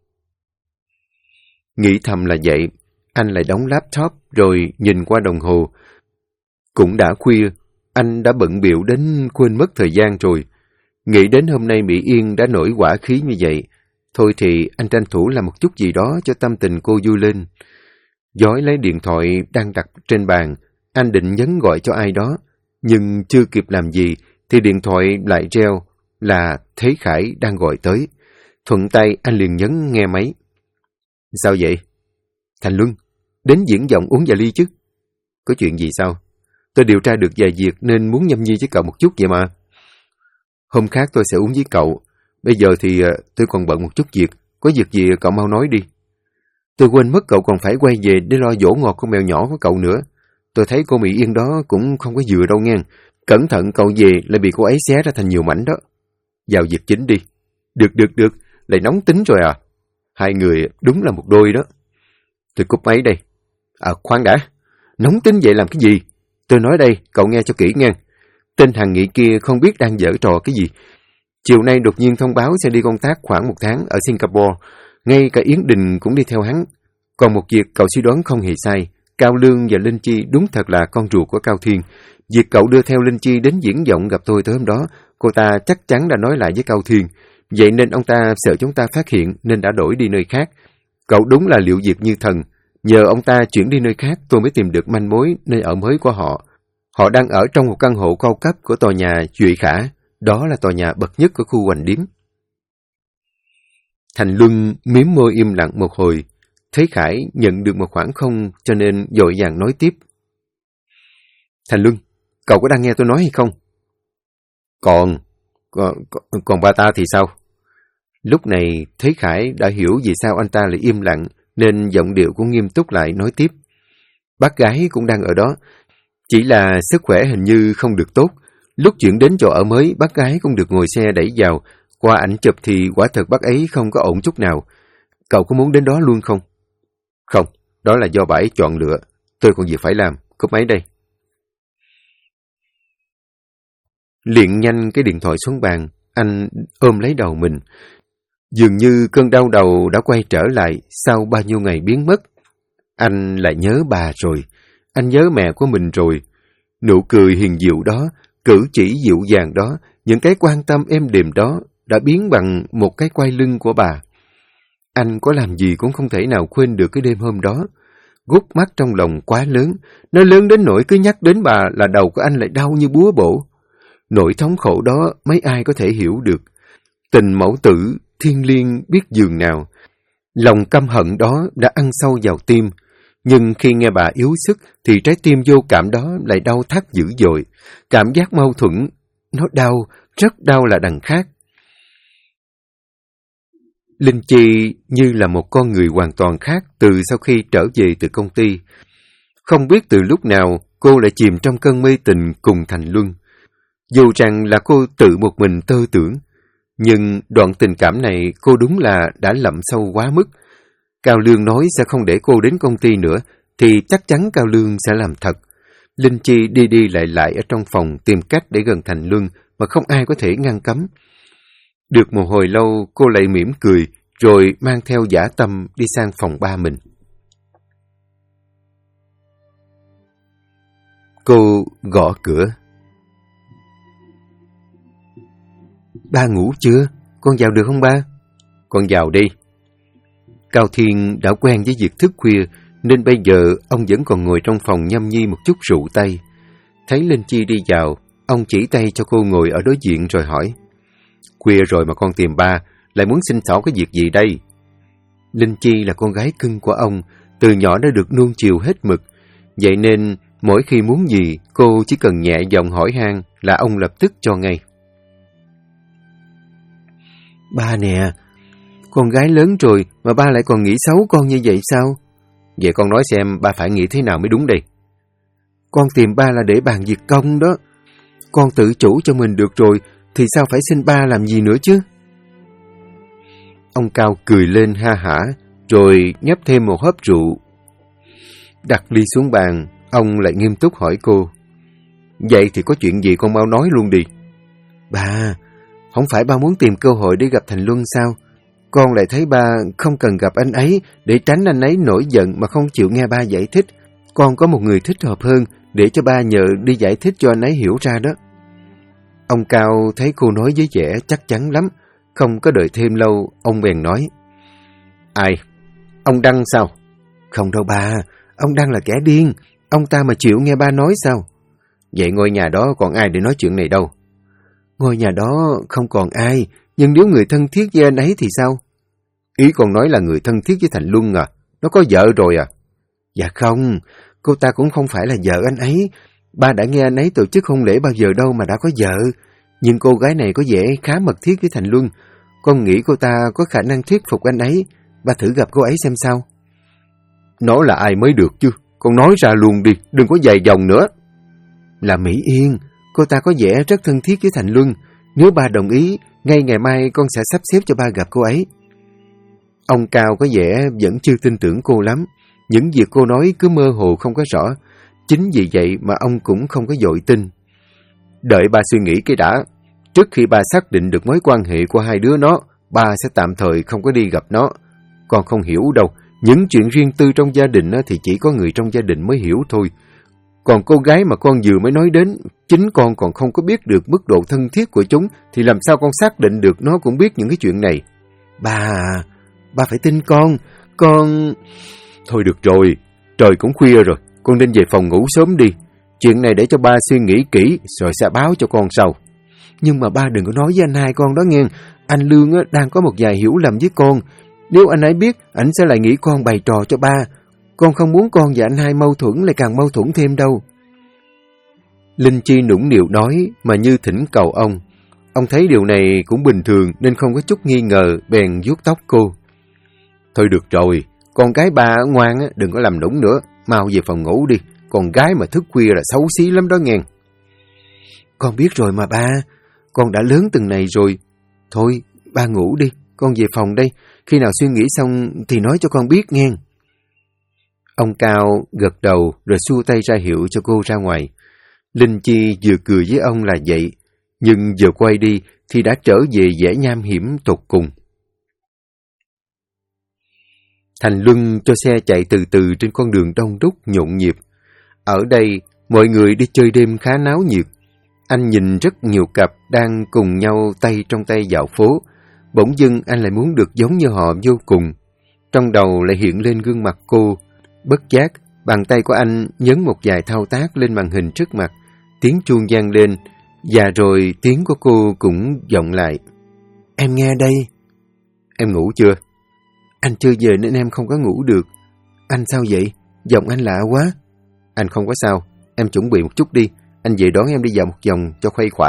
Nghĩ thầm là vậy, anh lại đóng laptop rồi nhìn qua đồng hồ. Cũng đã khuya, anh đã bận bịu đến quên mất thời gian rồi. Nghĩ đến hôm nay Mỹ Yên đã nổi hỏa khí như vậy, thôi thì anh tranh thủ làm một chút gì đó cho tâm tình cô vui lên. Dói lấy điện thoại đang đặt trên bàn, anh định nhấn gọi cho ai đó, nhưng chưa kịp làm gì thì điện thoại lại reo là Thế Khải đang gọi tới. Thuận tay anh liền nhấn nghe máy. Sao vậy? Thành Luân, đến diễn vọng uống vài ly chứ. Có chuyện gì sao? Tôi điều tra được vài việc nên muốn nhâm nhi với cậu một chút vậy mà. Hôm khác tôi sẽ uống với cậu. Bây giờ thì tôi còn bận một chút việc. Có việc gì cậu mau nói đi. Tôi quên mất cậu còn phải quay về để lo dỗ ngọt con mèo nhỏ của cậu nữa. Tôi thấy cô Mỹ Yên đó cũng không có vừa đâu nghe. Cẩn thận cậu về lại bị cô ấy xé ra thành nhiều mảnh đó. Vào việc chính đi. Được. Lại nóng tính rồi à. Hai người đúng là một đôi đó. Tôi cúp máy đây. Khoan đã. Nóng tính vậy làm cái gì? Tôi nói đây, cậu nghe cho kỹ nghe. Tên Hằng Nghị kia không biết đang giở trò cái gì. Chiều nay đột nhiên thông báo sẽ đi công tác khoảng 1 tháng ở Singapore. Ngay cả Yến Đình cũng đi theo hắn. Còn một việc cậu suy đoán không hề sai. Cao Lương và Linh Chi đúng thật là con ruột của Cao Thiên. Việc cậu đưa theo Linh Chi đến Diễn Vọng gặp tôi tới hôm đó, cô ta chắc chắn đã nói lại với Cao Thiên. Vậy nên ông ta sợ chúng ta phát hiện nên đã đổi đi nơi khác. Cậu đúng là liệu việc như thần. Nhờ ông ta chuyển đi nơi khác tôi mới tìm được manh mối nơi ở mới của họ. Họ đang ở trong một căn hộ cao cấp của tòa nhà Duy Khả. Đó là tòa nhà bậc nhất của khu Hoành Điếm. Thành Luân mím môi im lặng một hồi. Thấy Khải nhận được một khoảng không cho nên vội vàng nói tiếp. Thành Luân, cậu có đang nghe tôi nói hay không? Còn ba ta thì sao? Lúc này thấy Khải đã hiểu vì sao anh ta lại im lặng nên giọng điệu cũng nghiêm túc lại nói tiếp. Bác gái cũng đang ở đó. Chỉ là sức khỏe hình như không được tốt. Lúc chuyển đến chỗ ở mới, bác gái cũng được ngồi xe đẩy vào. Qua ảnh chụp thì quả thật bác ấy không có ổn chút nào. Cậu có muốn đến đó luôn không? Không, đó là do bà ấy chọn lựa. Tôi còn việc phải làm. Cúp máy đây. Liệng nhanh cái điện thoại xuống bàn, anh ôm lấy đầu mình. Dường như cơn đau đầu đã quay trở lại sau bao nhiêu ngày biến mất. Anh lại nhớ bà rồi. Anh nhớ mẹ của mình rồi. Nụ cười hiền diệu đó, cử chỉ dịu dàng đó, những cái quan tâm êm đềm đó đã biến bằng một cái quay lưng của bà. Anh có làm gì cũng không thể nào quên được cái đêm hôm đó. Gút mắt trong lòng quá lớn, nó lớn đến nỗi cứ nhắc đến bà là đầu của anh lại đau như búa bổ. Nỗi thống khổ đó mấy ai có thể hiểu được. Tình mẫu tử, thiêng liêng biết dường nào. Lòng căm hận đó đã ăn sâu vào tim. Nhưng khi nghe bà yếu sức thì trái tim vô cảm đó lại đau thắt dữ dội. Cảm giác mâu thuẫn, nó đau, rất đau là đằng khác. Linh Chi như là một con người hoàn toàn khác từ sau khi trở về từ công ty. Không biết từ lúc nào cô lại chìm trong cơn mê tình cùng Thành Luân. Dù rằng là cô tự một mình tơ tưởng, nhưng đoạn tình cảm này cô đúng là đã lậm sâu quá mức. Cao Lương nói sẽ không để cô đến công ty nữa, thì chắc chắn Cao Lương sẽ làm thật. Linh Chi đi đi lại ở trong phòng tìm cách để gần Thành Luân mà không ai có thể ngăn cấm. Được một hồi lâu cô lại mỉm cười rồi mang theo dã tâm đi sang phòng ba mình. Cô gõ cửa. Ba ngủ chưa? Con vào được không ba? Con vào đi. Cao Thiên đã quen với việc thức khuya nên bây giờ ông vẫn còn ngồi trong phòng nhâm nhi một chút rượu tay. Thấy Linh Chi đi vào, ông chỉ tay cho cô ngồi ở đối diện rồi hỏi. Khuya rồi mà con tìm ba, lại muốn xin xỏ cái việc gì đây? Linh Chi là con gái cưng của ông, từ nhỏ đã được nuông chiều hết mực. Vậy nên mỗi khi muốn gì, cô chỉ cần nhẹ giọng hỏi han là ông lập tức cho ngay. Ba nè, con gái lớn rồi mà ba lại còn nghĩ xấu con như vậy sao? Vậy con nói xem ba phải nghĩ thế nào mới đúng đây? Con tìm ba là để bàn việc công đó. Con tự chủ cho mình được rồi thì sao phải xin ba làm gì nữa chứ? Ông Cao cười lên ha hả rồi nhấp thêm một hớp rượu. Đặt ly xuống bàn, ông lại nghiêm túc hỏi cô. Vậy thì có chuyện gì con mau nói luôn đi. Ba, không phải ba muốn tìm cơ hội để gặp Thành Luân sao? Con lại thấy ba không cần gặp anh ấy để tránh anh ấy nổi giận mà không chịu nghe ba giải thích. Con có một người thích hợp hơn để cho ba nhờ đi giải thích cho anh ấy hiểu ra đó. Ông Cao thấy cô nói với vẻ chắc chắn lắm. Không có đợi thêm lâu, ông bèn nói. Ai? Ông Đăng sao? Không đâu ba, ông Đăng là kẻ điên. Ông ta mà chịu nghe ba nói sao? Vậy ngôi nhà đó còn ai để nói chuyện này đâu? Ngôi nhà đó không còn ai, nhưng nếu người thân thiết với anh ấy thì sao? Ý con nói là người thân thiết với Thành Luân à? Nó có vợ rồi à? Dạ không, cô ta cũng không phải là vợ anh ấy. Ba đã nghe anh ấy tổ chức hôn lễ bao giờ đâu mà đã có vợ. Nhưng cô gái này có vẻ khá mật thiết với Thành Luân. Con nghĩ cô ta có khả năng thuyết phục anh ấy. Ba thử gặp cô ấy xem sao. Nó là ai mới được chứ? Con nói ra luôn đi, đừng có dài dòng nữa. Là Mỹ Yên, cô ta có vẻ rất thân thiết với Thành Luân. Nếu ba đồng ý, ngay ngày mai con sẽ sắp xếp cho ba gặp cô ấy. Ông Cao có vẻ vẫn chưa tin tưởng cô lắm. Những việc cô nói cứ mơ hồ không có rõ. Chính vì vậy mà ông cũng không có vội tin. Đợi ba suy nghĩ cái đã. Trước khi ba xác định được mối quan hệ của hai đứa nó, ba sẽ tạm thời không có đi gặp nó. Con không hiểu đâu. Những chuyện riêng tư trong gia đình thì chỉ có người trong gia đình mới hiểu thôi. Còn cô gái mà con vừa mới nói đến, chính con còn không có biết được mức độ thân thiết của chúng, thì làm sao con xác định được nó cũng biết những cái chuyện này. Ba phải tin con. Thôi được rồi, trời cũng khuya rồi, con nên về phòng ngủ sớm đi. Chuyện này để cho ba suy nghĩ kỹ, rồi sẽ báo cho con sau. Nhưng mà ba đừng có nói với anh hai con đó nghe. Anh Lương đang có một vài hiểu lầm với con. Nếu anh ấy biết, anh sẽ lại nghĩ con bày trò cho ba. Con không muốn con và anh hai mâu thuẫn lại càng mâu thuẫn thêm đâu. Linh Chi nũng nịu nói mà như thỉnh cầu ông. Ông thấy điều này cũng bình thường nên không có chút nghi ngờ, bèn vuốt tóc cô. Thôi được rồi, con gái ba ngoan đừng có làm nũng nữa, mau về phòng ngủ đi. Con gái mà thức khuya là xấu xí lắm đó nghe. Con biết rồi mà ba, con đã lớn từng này rồi. Thôi, ba ngủ đi, con về phòng đây. Khi nào suy nghĩ xong thì nói cho con biết nghe. Ông Cao gật đầu rồi xua tay ra hiệu cho cô ra ngoài. Linh Chi vừa cười với ông là vậy, nhưng vừa quay đi thì đã trở về vẻ nham hiểm tột cùng. Thành Luân cho xe chạy từ từ trên con đường đông đúc nhộn nhịp. Ở đây, mọi người đi chơi đêm khá náo nhiệt. Anh nhìn rất nhiều cặp đang cùng nhau tay trong tay dạo phố. Bỗng dưng anh lại muốn được giống như họ vô cùng. Trong đầu lại hiện lên gương mặt cô. Bất giác, bàn tay của anh nhấn một vài thao tác lên màn hình trước mặt. Tiếng chuông vang lên, và rồi tiếng của cô cũng vọng lại. Em nghe đây. Em ngủ chưa? Anh chưa về nên em không có ngủ được. Anh sao vậy? Giọng anh lạ quá. Anh không có sao. Em chuẩn bị một chút đi. Anh về đón em đi dạo một vòng cho khuây khỏa.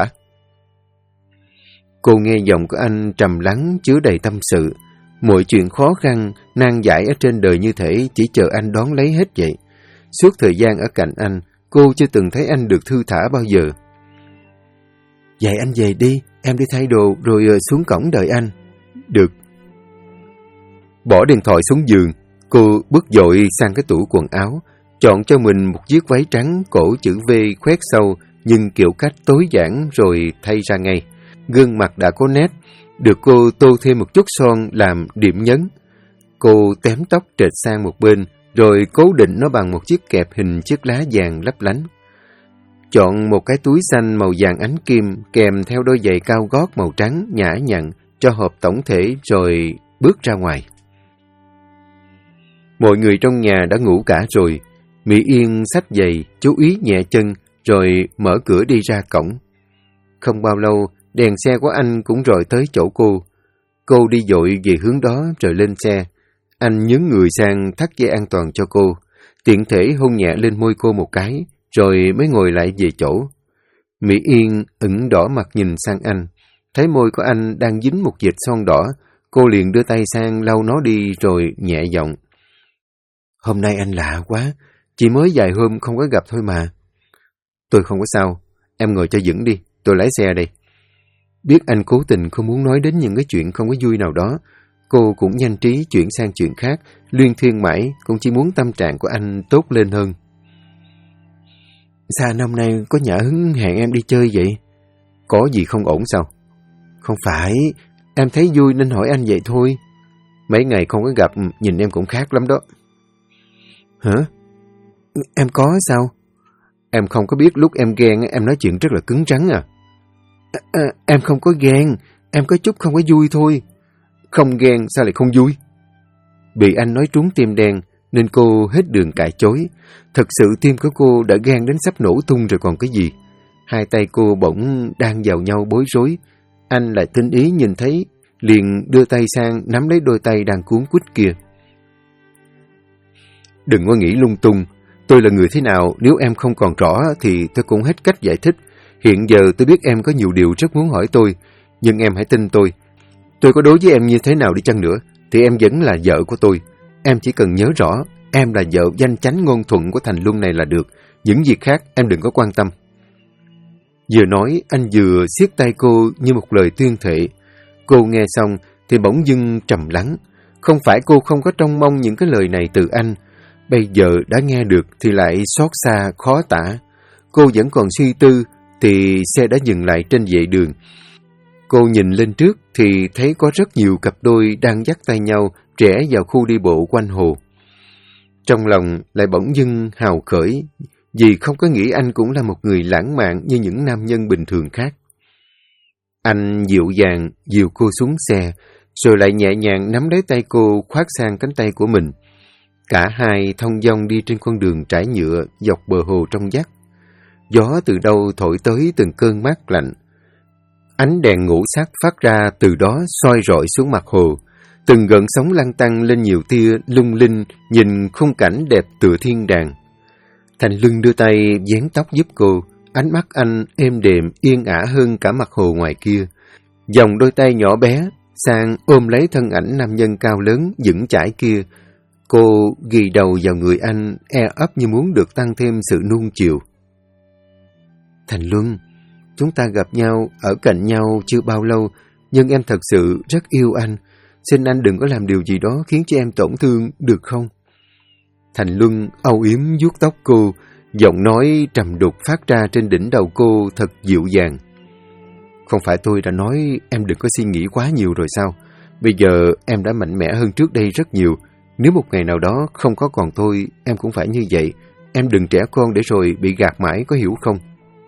Cô nghe giọng của anh trầm lắng chứa đầy tâm sự. Mọi chuyện khó khăn, nan giải ở trên đời như thể chỉ chờ anh đón lấy hết vậy. Suốt thời gian ở cạnh anh, cô chưa từng thấy anh được thư thả bao giờ. Vậy anh về đi, em đi thay đồ rồi xuống cổng đợi anh. Được. Bỏ điện thoại xuống giường, cô bước dội sang cái tủ quần áo, chọn cho mình một chiếc váy trắng cổ chữ V khoét sâu nhưng kiểu cách tối giản rồi thay ra ngay. Gương mặt đã có nét, được cô tô thêm một chút son làm điểm nhấn. Cô tém tóc trệt sang một bên, rồi cố định nó bằng một chiếc kẹp hình chiếc lá vàng lấp lánh. Chọn một cái túi xanh màu vàng ánh kim kèm theo đôi giày cao gót màu trắng nhã nhặn cho hợp tổng thể rồi bước ra ngoài. Mọi người trong nhà đã ngủ cả rồi. Mỹ Yên xách giày, chú ý nhẹ chân rồi mở cửa đi ra cổng. Không bao lâu, đèn xe của anh cũng rọi tới chỗ cô. Cô đi dội về hướng đó rồi lên xe. Anh nhướng người sang thắt dây an toàn cho cô, tiện thể hôn nhẹ lên môi cô một cái, rồi mới ngồi lại về chỗ. Mỹ Yên ửng đỏ mặt nhìn sang anh, thấy môi của anh đang dính một vệt son đỏ, cô liền đưa tay sang lau nó đi rồi nhẹ giọng. Hôm nay anh lạ quá, chỉ mới vài hôm không có gặp thôi mà. Tôi không có sao, em ngồi cho vững đi, tôi lái xe đây. Biết anh cố tình không muốn nói đến những cái chuyện không có vui nào đó, cô cũng nhanh trí chuyển sang chuyện khác, luyên thuyên mãi, cũng chỉ muốn tâm trạng của anh tốt lên hơn. Sao năm nay có nhã hứng hẹn em đi chơi vậy? Có gì không ổn sao? Không phải, em thấy vui nên hỏi anh vậy thôi. Mấy ngày không có gặp, nhìn em cũng khác lắm đó. Hả? Em có sao? Em không có biết lúc em ghen em nói chuyện rất là cứng rắn à? Em không có ghen, em có chút không có vui thôi. Không ghen sao lại không vui? Bị anh nói trúng tim đen nên cô hết đường cãi chối. Thật sự tim của cô đã gan đến sắp nổ tung rồi còn cái gì. Hai tay cô bỗng đang vào nhau bối rối. Anh lại tinh ý nhìn thấy, liền đưa tay sang nắm lấy đôi tay đang cuốn quýt kia. Đừng có nghĩ lung tung. Tôi là người thế nào nếu em không còn rõ thì tôi cũng hết cách giải thích. Hiện giờ tôi biết em có nhiều điều rất muốn hỏi tôi, nhưng em hãy tin tôi. Tôi có đối với em như thế nào đi chăng nữa, thì em vẫn là vợ của tôi. Em chỉ cần nhớ rõ, em là vợ danh chánh ngôn thuận của Thành Luân này là được. Những việc khác em đừng có quan tâm. Vừa nói, anh vừa siết tay cô như một lời tuyên thệ. Cô nghe xong thì bỗng dưng trầm lắng. Không phải cô không có trông mong những cái lời này từ anh. Bây giờ đã nghe được thì lại xót xa, khó tả. Cô vẫn còn suy tư thì xe đã dừng lại trên vệ đường. Cô nhìn lên trước thì thấy có rất nhiều cặp đôi đang dắt tay nhau rẽ vào khu đi bộ quanh hồ. Trong lòng lại bỗng dưng hào khởi, vì không có nghĩ anh cũng là một người lãng mạn như những nam nhân bình thường khác. Anh dịu dàng dìu cô xuống xe, rồi lại nhẹ nhàng nắm lấy tay cô khoác sang cánh tay của mình. Cả hai thong dong đi trên con đường trải nhựa dọc bờ hồ trong vắt. Gió từ đâu thổi tới từng cơn mát lạnh. Ánh đèn ngũ sắc phát ra từ đó soi rọi xuống mặt hồ. Từng gợn sóng lăn tăn lên nhiều tia lung linh, nhìn khung cảnh đẹp tựa thiên đàng. Thành Luân đưa tay vén tóc giúp cô, ánh mắt anh êm đềm yên ả hơn cả mặt hồ ngoài kia. Dòng đôi tay nhỏ bé sang ôm lấy thân ảnh nam nhân cao lớn vững chãi kia. Cô ghi đầu vào người anh, e ấp như muốn được tăng thêm sự nuông chiều. Thành Luân, chúng ta gặp nhau, ở cạnh nhau chưa bao lâu, nhưng em thật sự rất yêu anh. Xin anh đừng có làm điều gì đó khiến cho em tổn thương, được không? Thành Luân âu yếm vuốt tóc cô, giọng nói trầm đục phát ra trên đỉnh đầu cô thật dịu dàng. Không phải tôi đã nói em đừng có suy nghĩ quá nhiều rồi sao? Bây giờ em đã mạnh mẽ hơn trước đây rất nhiều. Nếu một ngày nào đó không có còn tôi, em cũng phải như vậy. Em đừng trẻ con để rồi bị gạt mãi, có hiểu không?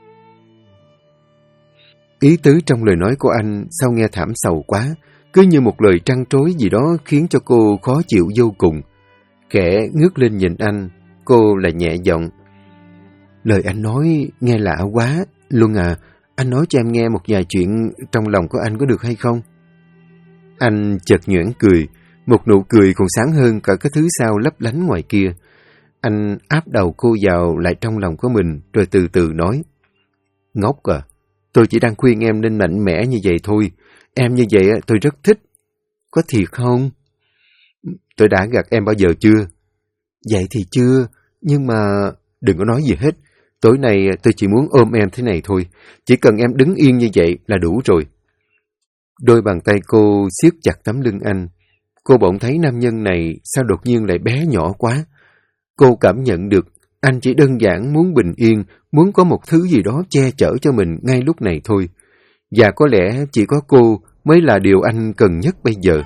Ý tứ trong lời nói của anh sao nghe thảm sầu quá, cứ như một lời trăn trối gì đó khiến cho cô khó chịu vô cùng. Khẽ ngước lên nhìn anh, cô lại nhẹ giọng. Lời anh nói nghe lạ quá, Luân à, anh nói cho em nghe một vài chuyện trong lòng của anh có được hay không? Anh chợt nhoẻn cười, một nụ cười còn sáng hơn cả cái thứ sao lấp lánh ngoài kia. Anh áp đầu cô vào lại trong lòng của mình, rồi từ từ nói. Ngốc à, tôi chỉ đang khuyên em nên mạnh mẽ như vậy thôi. Em như vậy tôi rất thích. Có thiệt không? Tôi đã gạt em bao giờ chưa? Vậy thì chưa, nhưng mà đừng có nói gì hết. Tối nay tôi chỉ muốn ôm em thế này thôi. Chỉ cần em đứng yên như vậy là đủ rồi. Đôi bàn tay cô siết chặt tấm lưng anh. Cô bỗng thấy nam nhân này sao đột nhiên lại bé nhỏ quá. Cô cảm nhận được anh chỉ đơn giản muốn bình yên, muốn có một thứ gì đó che chở cho mình ngay lúc này thôi. Và có lẽ chỉ có cô mới là điều anh cần nhất bây giờ.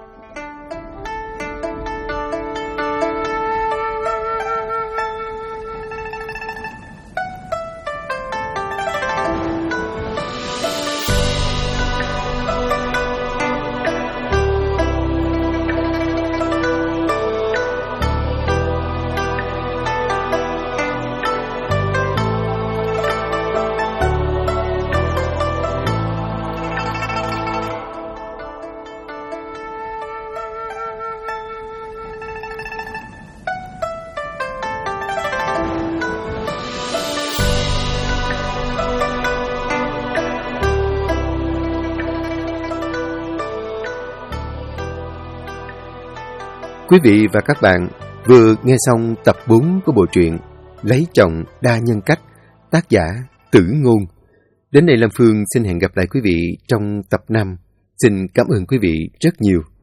Quý vị và các bạn vừa nghe xong tập 4 của bộ truyện Lấy chồng đa nhân cách, tác giả Tử Ngôn. Đến đây Lam Phương xin hẹn gặp lại quý vị trong tập 5. Xin cảm ơn quý vị rất nhiều.